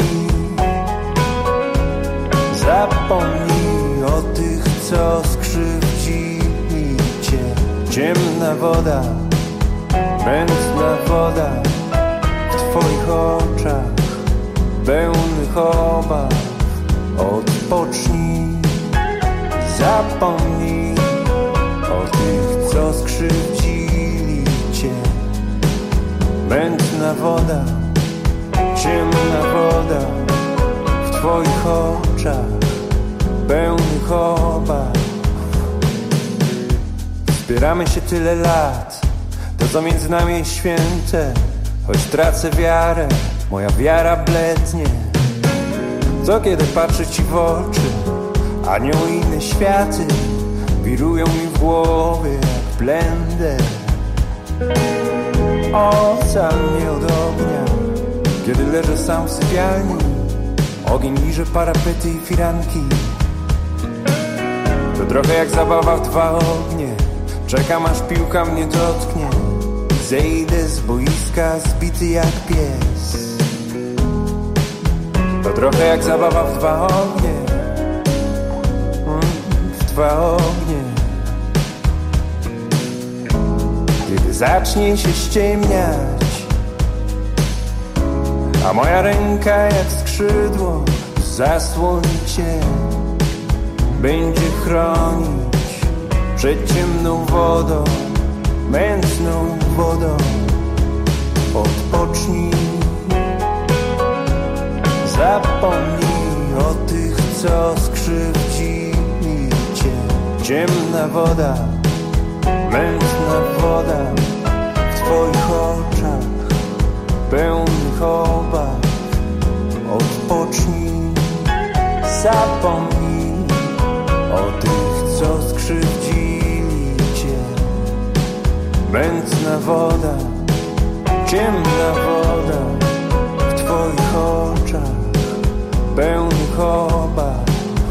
zapomnij o tych, co skrzywdzili cię. Ciemna woda, mętna woda w twoich oczach, pełnych obaw. Odpocznij, zapomnij o tych, co skrzywdzili cię. Mętna woda, ciemna woda w twoich oczach, pełnych obaw. Wspieramy się tyle lat, to co między nami jest święte. Choć tracę wiarę, moja wiara blednie. Co kiedy patrzę ci w oczy, anioły i inne światy wirują mi w głowie jak blender. Ocal mnie od ognia, kiedy leżę sam w sypialni. Ogień liże parapety i firanki. To trochę jak zabawa w dwa ognie. Czekam aż piłka mnie dotknie. Zejdę z boiska zbity jak pies. To trochę jak zabawa w dwa ognie. W dwa ognie. Kiedy zacznie się ściemniać, a moja ręka jak skrzydło zasłoni cię, będzie chronić przed ciemną wodą, mętną wodą. Odpocznij, zapomnij o tych, co skrzywdzili cię. Ciemna woda, mętna woda w twoich oczach, pełnych obaw. Odpocznij, zapomnij o tych, co skrzywdzili cię. Mętna woda, ciemna woda w twoich oczach, pełnych obaw.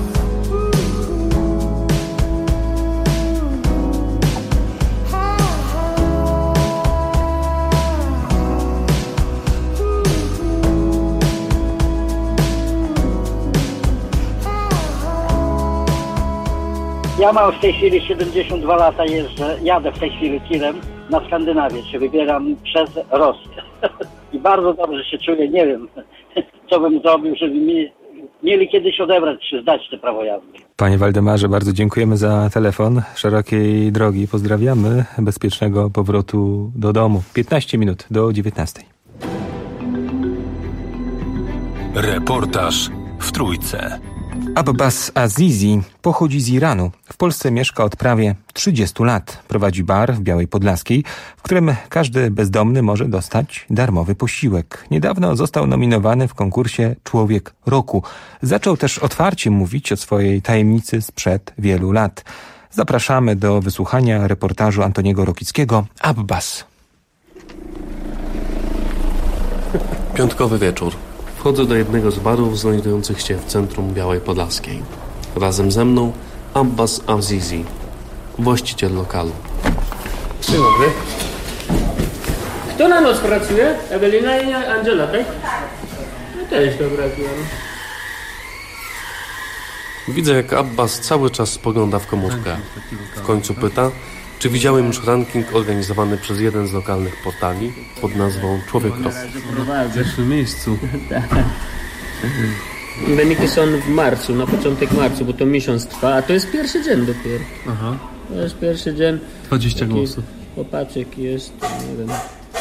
Ja mam w tej chwili siedemdziesiąt dwa lata, jeżdżę, jadę w tej chwili tirem na Skandynawię, się wybieram przez Rosję. I bardzo dobrze się czuję, nie wiem, co bym zrobił, żeby mi mieli kiedyś odebrać czy zdać te prawo jazdy. Panie Waldemarze, bardzo dziękujemy za telefon. Szerokiej drogi pozdrawiamy. Bezpiecznego powrotu do domu. piętnaście minut do dziewiętnastej. Reportaż w Trójce. Abbas Azizi pochodzi z Iranu. W Polsce mieszka od prawie trzydziestu lat. Prowadzi bar w Białej Podlaskiej, w którym każdy bezdomny może dostać darmowy posiłek. Niedawno został nominowany w konkursie Człowiek Roku. Zaczął też otwarcie mówić o swojej tajemnicy sprzed wielu lat. Zapraszamy do wysłuchania reportażu Antoniego Rokickiego. Abbas. Piątkowy wieczór. Wchodzę do jednego z barów znajdujących się w centrum Białej Podlaskiej. Razem ze mną Abbas Azizi, właściciel lokalu. Dzień dobry. Kto na noc pracuje? Ewelina i Angela, tak? No też to pracuję. Widzę, jak Abbas cały czas spogląda w komórkę. W końcu pyta, czy widziałem już ranking organizowany przez jeden z lokalnych portali pod nazwą Człowiek Roku. W zeszłym miejscu. Wyniki są w marcu, na początek marcu, bo to miesiąc trwa, a to jest pierwszy dzień dopiero. Aha. To jest pierwszy dzień. dwadzieścia głosów. Chłopaczek jest, nie wiem.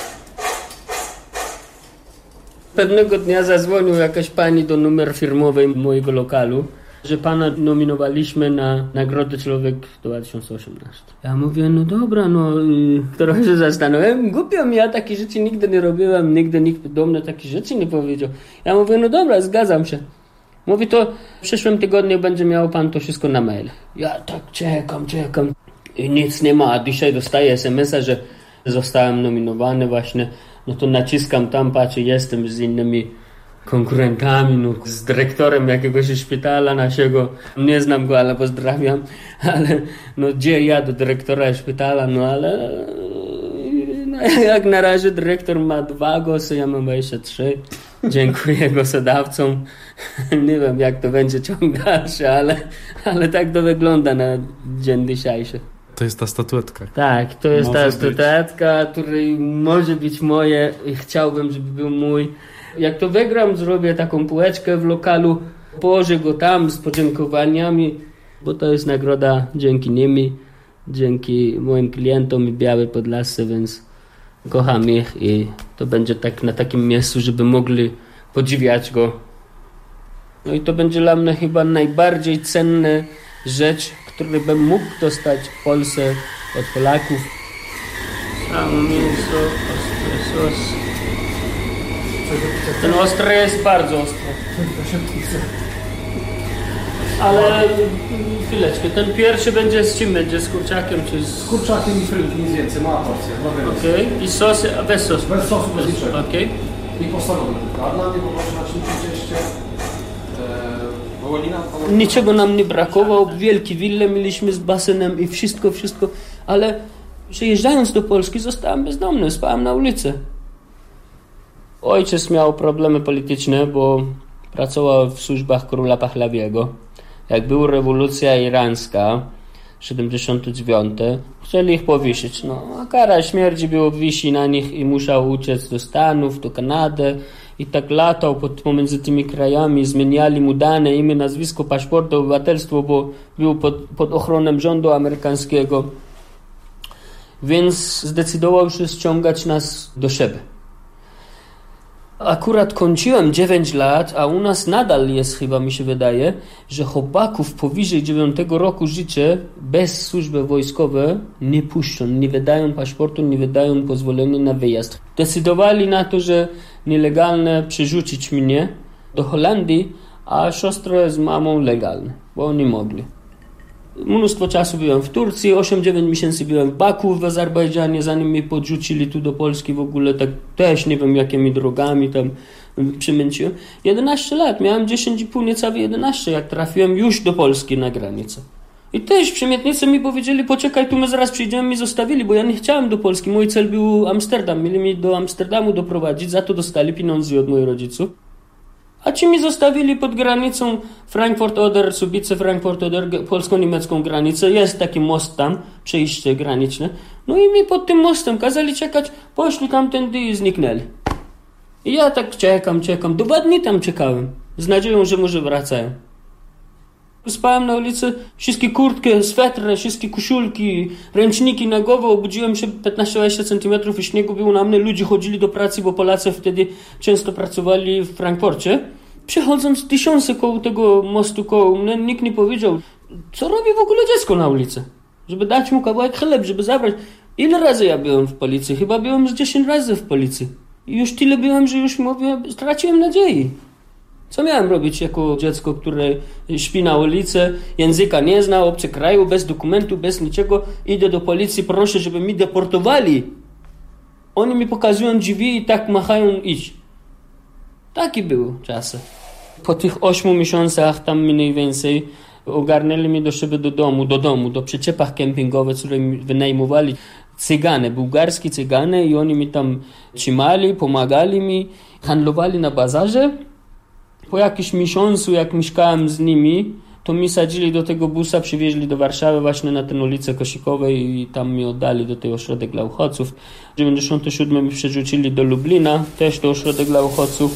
Pewnego dnia zadzwonił jakaś pani do numeru firmowej mojego lokalu, że pana nominowaliśmy na Nagrodę Człowiek dwa tysiące osiemnaście. Ja mówię, no dobra, no i trochę się zastanawiałem. Głupio mi, ja takie rzeczy nigdy nie robiłem, nigdy nikt do mnie takie rzeczy nie powiedział. Ja mówię, no dobra, zgadzam się. Mówi, to w przyszłym tygodniu będzie miał pan to wszystko na mail. Ja tak czekam, czekam i nic nie ma, a dzisiaj dostaję es em es a, że zostałem nominowany właśnie. No to naciskam tam, patrzę, jestem z innymi konkurentami, no, z dyrektorem jakiegoś szpitala naszego, nie znam go, ale pozdrawiam, ale no gdzie ja do dyrektora szpitala, no ale no jak na razie dyrektor ma dwa głosy, ja mam dwadzieścia trzy. Dziękuję głosodawcom. Nie wiem, jak to będzie ciąg dalszy, ale, ale tak to wygląda na dzień dzisiejszy. To jest ta statuetka. Tak, to jest Może ta być. statuetka, której może być moje i chciałbym, żeby był mój. Jak to wygram, zrobię taką półeczkę w lokalu, położę go tam z podziękowaniami, bo to jest nagroda dzięki nimi, dzięki moim klientom i Białej Podlasce, więc kocham ich i to będzie tak na takim miejscu, żeby mogli podziwiać go. No i to będzie dla mnie chyba najbardziej cenna rzecz, którą bym mógł dostać w Polsce od Polaków. Samo mięso, ostry sos. Ten ostry jest bardzo ostry. Ale chwileczkę, ten pierwszy będzie z czym będzie? Z kurczakiem czy z... Z kurczakiem i frytki, nic więcej, mała porcja. Okej, okay. I sos, a bez sosu? Bez sosu, bez niczego. Okej. I postawione. A dla mnie poproszę na ślicznym cieście e, wołolina. Niczego nam nie brakowało, wielkie wille mieliśmy z basenem i wszystko, wszystko, ale przyjeżdżając do Polski zostałem bezdomny, spałem na ulicy. Ojciec miał problemy polityczne, bo pracował w służbach króla Pahlawiego. Jak była rewolucja irańska, siedemdziesiąty dziewiąty, chcieli ich powiesić. No, a kara śmierci było wisi na nich i musiał uciec do Stanów, do Kanady. I tak latał pod, pomiędzy tymi krajami, zmieniali mu dane, imię, nazwisko, paszport, obywatelstwo, bo był pod, pod ochroną rządu amerykańskiego. Więc zdecydował się ściągać nas do siebie. Akurat kończyłem dziewięć lat, a u nas nadal jest, chyba mi się wydaje, że chłopaków powyżej dziewiątego roku życia bez służby wojskowej nie puszczą, nie wydają paszportu, nie wydają pozwolenia na wyjazd. Decydowali na to, że nielegalne przerzucić mnie do Holandii, a siostrę z mamą legalne, bo oni mogli. Mnóstwo czasu byłem w Turcji, osiem dziewięć miesięcy byłem w Baku w Azerbejdżanie, zanim mnie podrzucili tu do Polski w ogóle, tak też nie wiem jakimi drogami tam przemęciłem. jedenaście lat, miałem dziesięć i pół, niecałe jedenaście, jak trafiłem już do Polski na granicę. I też przymietnicy mi powiedzieli, poczekaj, tu my zaraz przyjdziemy i zostawili, bo ja nie chciałem do Polski, mój cel był Amsterdam, mieli mnie do Amsterdamu doprowadzić, za to dostali pieniądze od moich rodziców. A ci mi zostawili pod granicą Frankfurt-Oder, Subice, Frankfurt-Oder, polsko-niemiecką granicę. Jest taki most tam, przejście graniczne. No i mi pod tym mostem kazali czekać, poszli tamtędy i zniknęli. I ja tak czekam, czekam. Dwa dni tam czekałem, z nadzieją, że może wracają. Spałem na ulicy, wszystkie kurtki, swetry, wszystkie koszulki, ręczniki na głowę, obudziłem się piętnaście dwadzieścia centymetrów i śniegu było na mnie, ludzie chodzili do pracy, bo Polacy wtedy często pracowali w Frankfurcie. Przechodząc tysiące koło tego mostu, koło mnie, nikt nie powiedział, co robi w ogóle dziecko na ulicy, żeby dać mu kawałek chleb, żeby zabrać. Ile razy ja byłem w policji? Chyba byłem z dziesięć razy w policji. I już tyle byłem, że już mówię, straciłem nadziei. Co miałem robić jako dziecko, które śpi na ulicy, języka nie zna, obcy kraju, bez dokumentu, bez niczego. Idę do policji, proszę, żeby mi deportowali. Oni mi pokazują drzwi i tak machają iść. Takie były czasy. Po tych ośmiu miesiącach tam mniej więcej ogarnęli mnie do siebie do domu, do domu, do przyczepach kempingowych, które mi wynajmowali cygany, bułgarskie cygany i oni mi tam trzymali, pomagali mi, handlowali na bazarze. Po jakimś miesiącu, jak mieszkałem z nimi, to mi sadzili do tego busa, przywieźli do Warszawy właśnie na tę ulicę Kosikowej i tam mi oddali do tej ośrodek dla uchodźców. W dziewięćdziesiątym siódmym mi przerzucili do Lublina, też do ośrodek dla uchodźców.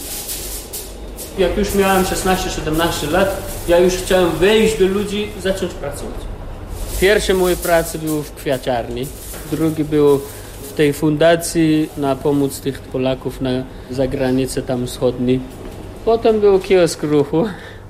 Jak już miałem szesnaście siedemnaście lat, ja już chciałem wejść do ludzi, zacząć pracować. Pierwsze moje prace były w kwiaciarni, drugie było w tej fundacji na pomoc tych Polaków na zagranicę tam wschodniej. Potem był kiosk ruchu.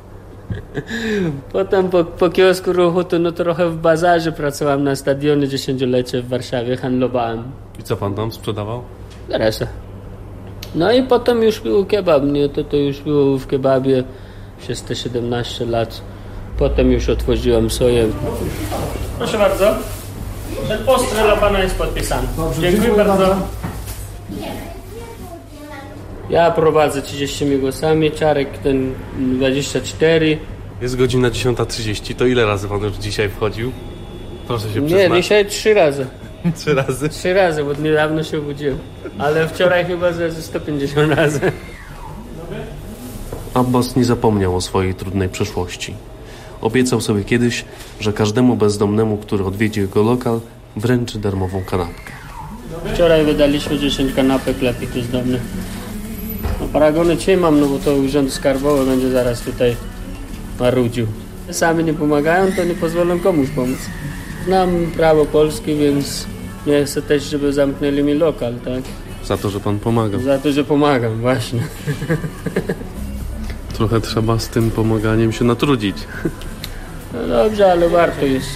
Potem po, po kiosku ruchu to no trochę w bazarze pracowałem na stadionie dziesięciolecie w Warszawie, handlowałem. I co pan tam sprzedawał? Resztę. No i potem już był kebab, nie? To, to już było w kebabie przez te siedemnaście lat. Potem już otworzyłem swoje. Proszę bardzo. Ten poster dla pana jest podpisany. Dobrze, dziękuję, dziękuję bardzo. bardzo. Ja prowadzę trzydzieścioma głosami, Czarek ten dwadzieścia cztery. Jest godzina dziesiąta trzydzieści, to ile razy pan już dzisiaj wchodził? Proszę się przyznać. Nie, dzisiaj trzy razy. Trzy razy? Trzy razy, bo niedawno się obudziłem. Ale wczoraj chyba ze sto pięćdziesiąt razy. Abbas nie zapomniał o swojej trudnej przeszłości. Obiecał sobie kiedyś, że każdemu bezdomnemu, który odwiedzi jego lokal, wręczy darmową kanapkę. Wczoraj wydaliśmy dziesięć kanapek dla tych bezdomnych. No paragony cię mam, no bo to urząd skarbowy będzie zaraz tutaj marudził. Sami nie pomagają, to nie pozwolą komuś pomóc. Znam prawo polskie, więc nie chcę też, żeby zamknęli mi lokal, tak? Za to, że pan pomaga. Za to, że pomagam, właśnie. Trochę trzeba z tym pomaganiem się natrudzić. No dobrze, ale warto jest.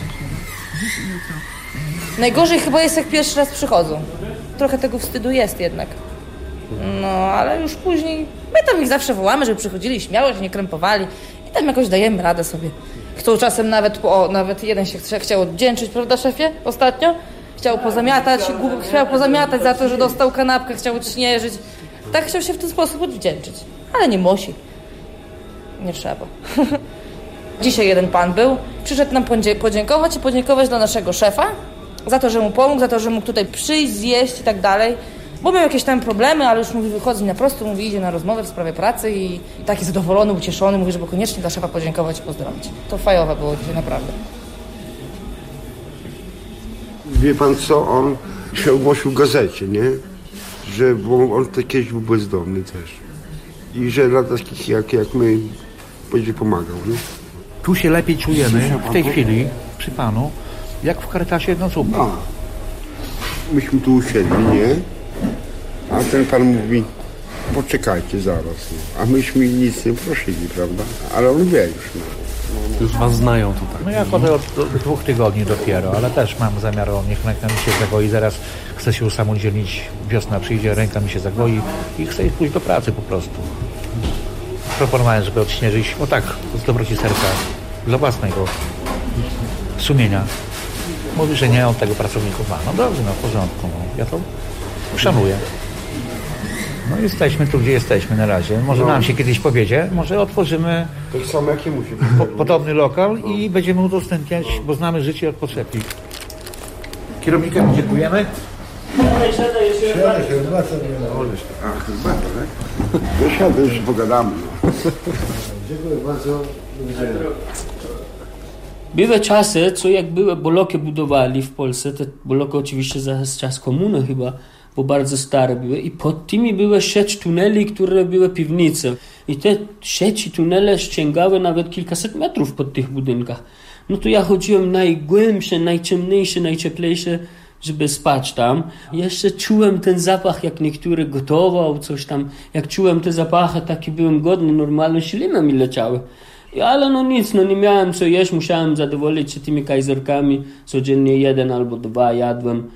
Najgorzej chyba jest, jak pierwszy raz przychodzą. Trochę tego wstydu jest jednak. No, ale już później... My tam ich zawsze wołamy, żeby przychodzili śmiało, że nie krępowali. I tam jakoś dajemy radę sobie. Chcą czasem nawet... O, nawet jeden się chciał oddzięczyć, prawda, szefie? Ostatnio? Chciał pozamiatać, chciał pozamiatać za to, że dostał kanapkę, chciał odśnieżyć. Tak chciał się w ten sposób odwdzięczyć. Ale nie musi. Nie trzeba. Dzisiaj jeden pan był, przyszedł nam podziękować i podziękować dla naszego szefa za to, że mu pomógł, za to, że mógł tutaj przyjść, zjeść i tak dalej. Bo miał jakieś tam problemy, ale już mówi, wychodzi na prosto, mówi, idzie na rozmowę w sprawie pracy i, i taki zadowolony, ucieszony, mówi, żeby koniecznie dla szefa podziękować i pozdrowić. To fajowe było dzisiaj, naprawdę. Wie pan co, on się ogłosił w gazecie, nie? Że bo on kiedyś był bezdomny też. I że dla takich jak, jak my będzie pomagał, nie? Tu się lepiej czujemy w tej chwili przy panu, jak w Caritasie Jednocubie. No. Myśmy tu usiedli, nie? A ten pan mówi, poczekajcie zaraz. Nie? A myśmy nic nie prosili, prawda? Ale on wie już. No. Już was znają tutaj. No ja chodzę od dwóch tygodni dopiero, ale też mam zamiar, o, niech ręka mi się zagoi. Zaraz chcę się usamodzielnić, wiosna przyjdzie, ręka mi się zagoi i chcę pójść do pracy po prostu. Proponowałem, żeby odśnieżyć, o tak, z dobroci serca, dla własnego sumienia. Mówi, że nie, on tego pracowników ma. No dobrze, no w porządku, no. Ja to szanuję. No jesteśmy tu, gdzie jesteśmy na razie. Może no. nam się kiedyś powiedzie, może otworzymy to samo, jakie musi być. Po, podobny lokal no. i będziemy udostępniać, no. bo znamy życie jak potrzebni. Kierownikiem dziękujemy. Siadaj, siadaj, jeszcze siadaj, herbata. A, herbata, tak? No siadaj, już pogadamy. Dziękuję bardzo. Były czasy, co jak były bloki budowali w Polsce, te bloki oczywiście za czas komuny chyba, bo bardzo stare były i pod tymi były sieć tuneli, które były piwnice. I te sieci tunele ściągały nawet kilkaset metrów pod tych budynkach. No to ja chodziłem najgłębsze, najciemniejsze, najcieplejsze, żeby spać tam. Jeszcze czułem ten zapach, jak niektóry gotował, coś tam. Jak czułem te zapachy, taki byłem godny, normalnie śliny mi leciały. Ale no nic, no nie miałem co jeść, musiałem zadowolić się tymi kajzerkami. Codziennie jeden albo dwa jadłem.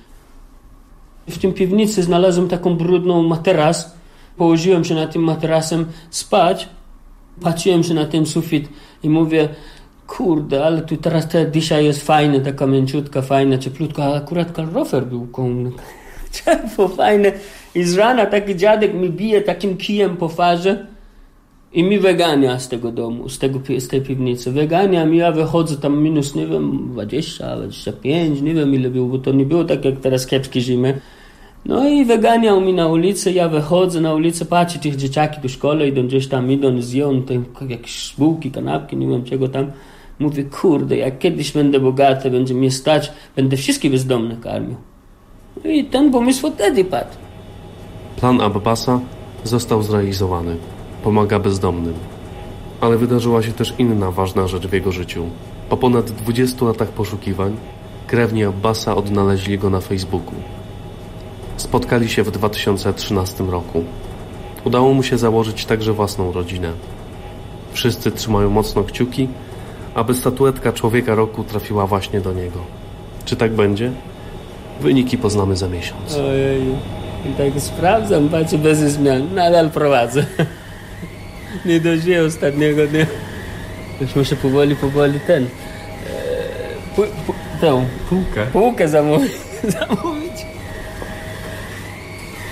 W tym piwnicy znalazłem taką brudną materac. Położyłem się na tym materasem spać. Patrzyłem się na ten sufit i mówię, kurde, ale tu teraz te dzisiaj jest fajne, taka mięciutka, fajna, cieplutka, a akurat kalorifer był koło ciepło, fajne. I z rana taki dziadek mi bije takim kijem po farze i mi wygania z tego domu, z, tego, z tej piwnicy. Wygania mi, ja wychodzę tam minus, nie wiem, dwadzieścia, dwadzieścia pięć, nie wiem ile było, bo to nie było tak jak teraz kiepskie zimy. No i wyganiał mi na ulicę, ja wychodzę na ulicę, patrzę, tych dzieciaki do szkoły idą, gdzieś tam idą, zją tam jakieś bułki, kanapki, nie wiem czego tam. Mówię, kurde, jak kiedyś będę bogaty, będzie mnie stać, będę wszystkich bezdomnych karmił. I ten pomysł wtedy padł. Plan Abbasa został zrealizowany. Pomaga bezdomnym. Ale wydarzyła się też inna ważna rzecz w jego życiu. Po ponad dwudziestu latach poszukiwań krewni Abbasa odnaleźli go na Facebooku. Spotkali się w dwa tysiące trzynastym roku. Udało mu się założyć także własną rodzinę. Wszyscy trzymają mocno kciuki, aby statuetka Człowieka Roku trafiła właśnie do niego. Czy tak będzie? Wyniki poznamy za miesiąc. Ojej, i tak sprawdzam, patrzę bez zmian. Nadal prowadzę. Nie dożyję ostatniego dnia. Już muszę powoli, powoli ten... Pu, pu, tę półkę, półkę zamówić. zamówić.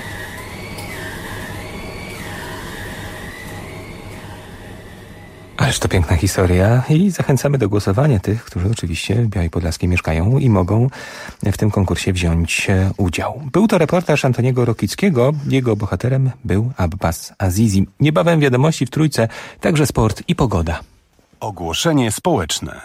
Ale Ależ to piękna historia i zachęcamy do głosowania tych, którzy oczywiście w Białej Podlaskiej mieszkają i mogą w tym konkursie wziąć udział. Był to reportaż Antoniego Rokickiego. Jego bohaterem był Abbas Azizi. Niebawem wiadomości w Trójce, także sport i pogoda. Ogłoszenie społeczne.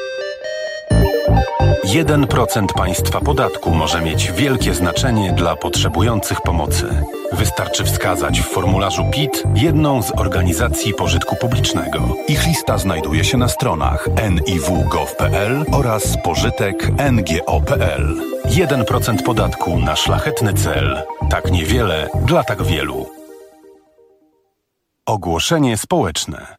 jeden procent państwa podatku może mieć wielkie znaczenie dla potrzebujących pomocy. Wystarczy wskazać w formularzu P I T jedną z organizacji pożytku publicznego. Ich lista znajduje się na stronach en i w kropka gov kropka pe el oraz pożytek kropka en ge o kropka pe el. jeden procent podatku na szlachetny cel. Tak niewiele dla tak wielu. Ogłoszenie społeczne.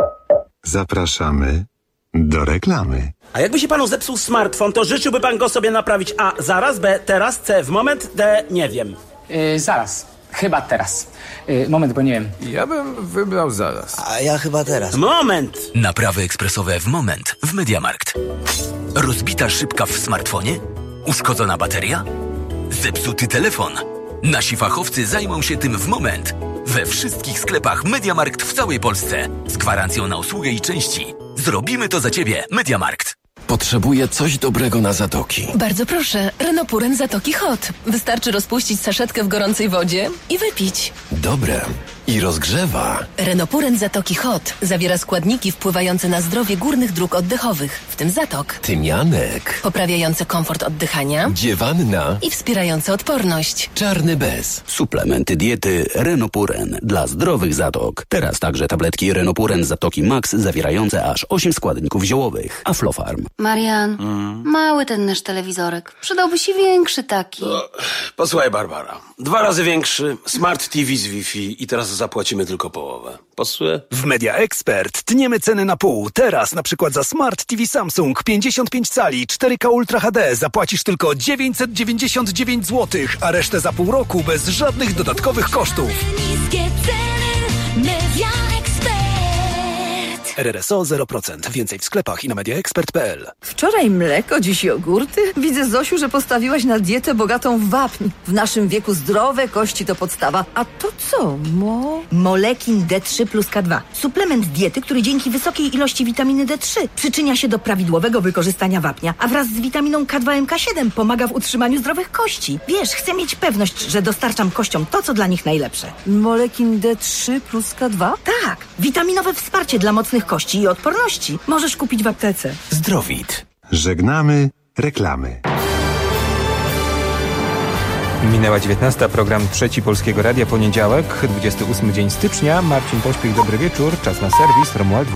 Zapraszamy do reklamy. A jakby się panu zepsuł smartfon, to życzyłby pan go sobie naprawić A zaraz, B teraz, C w moment, D nie wiem. Yy, zaraz. Chyba teraz. Yy, moment, bo nie wiem. Ja bym wybrał zaraz. A ja chyba teraz. Moment! Naprawy ekspresowe w moment w MediaMarkt. Rozbita szybka w smartfonie? Uszkodzona bateria? Zepsuty telefon? Nasi fachowcy zajmą się tym w moment. We wszystkich sklepach MediaMarkt w całej Polsce. Z gwarancją na usługę i części. Zrobimy to za ciebie, MediaMarkt. Potrzebuję coś dobrego na zatoki. Bardzo proszę, Renopuren Zatoki Hot. Wystarczy rozpuścić saszetkę w gorącej wodzie i wypić. Dobre. I rozgrzewa. Renopuren Zatoki Hot zawiera składniki wpływające na zdrowie górnych dróg oddechowych, w tym zatok. Tymianek. Poprawiające komfort oddychania. Dziewanna. I wspierające odporność. Czarny bez. Suplementy diety Renopuren dla zdrowych zatok. Teraz także tabletki Renopuren Zatoki Max zawierające aż osiem składników ziołowych. Aflofarm. Marian, mm. mały ten nasz telewizorek. Przydałby się większy taki. No, posłuchaj, Barbara. Dwa razy większy, smart T V z Wi-Fi i teraz zapłacimy tylko połowę. Pasuje? W Media Expert tniemy ceny na pół. Teraz na przykład za Smart T V Samsung pięćdziesiąt pięć cali cztery K Ultra H D zapłacisz tylko dziewięćset dziewięćdziesiąt dziewięć złotych, a resztę za pół roku bez żadnych dodatkowych kosztów. Niskie ceny, Media Expert. R R S O zero procent. Więcej w sklepach i na mediaexpert kropka pe el. Wczoraj mleko, dziś jogurty? Widzę, Zosiu, że postawiłaś na dietę bogatą w wapń. W naszym wieku zdrowe kości to podstawa. A to co, mo? Molekin D trzy plus K dwa. Suplement diety, który dzięki wysokiej ilości witaminy D trzy przyczynia się do prawidłowego wykorzystania wapnia, a wraz z witaminą K dwa M K siedem pomaga w utrzymaniu zdrowych kości. Wiesz, chcę mieć pewność, że dostarczam kościom to, co dla nich najlepsze. Molekin D trzy plus K dwa? Tak, witaminowe wsparcie dla mocnych kości i odporności. Możesz kupić w aptece. Zdrowit. Żegnamy reklamy. Minęła dziewiętnasta, program Trzeci Polskiego Radia, poniedziałek, dwudziesty ósmy dzień stycznia. Marcin Pośpiech, dobry wieczór. Czas na serwis. Romuald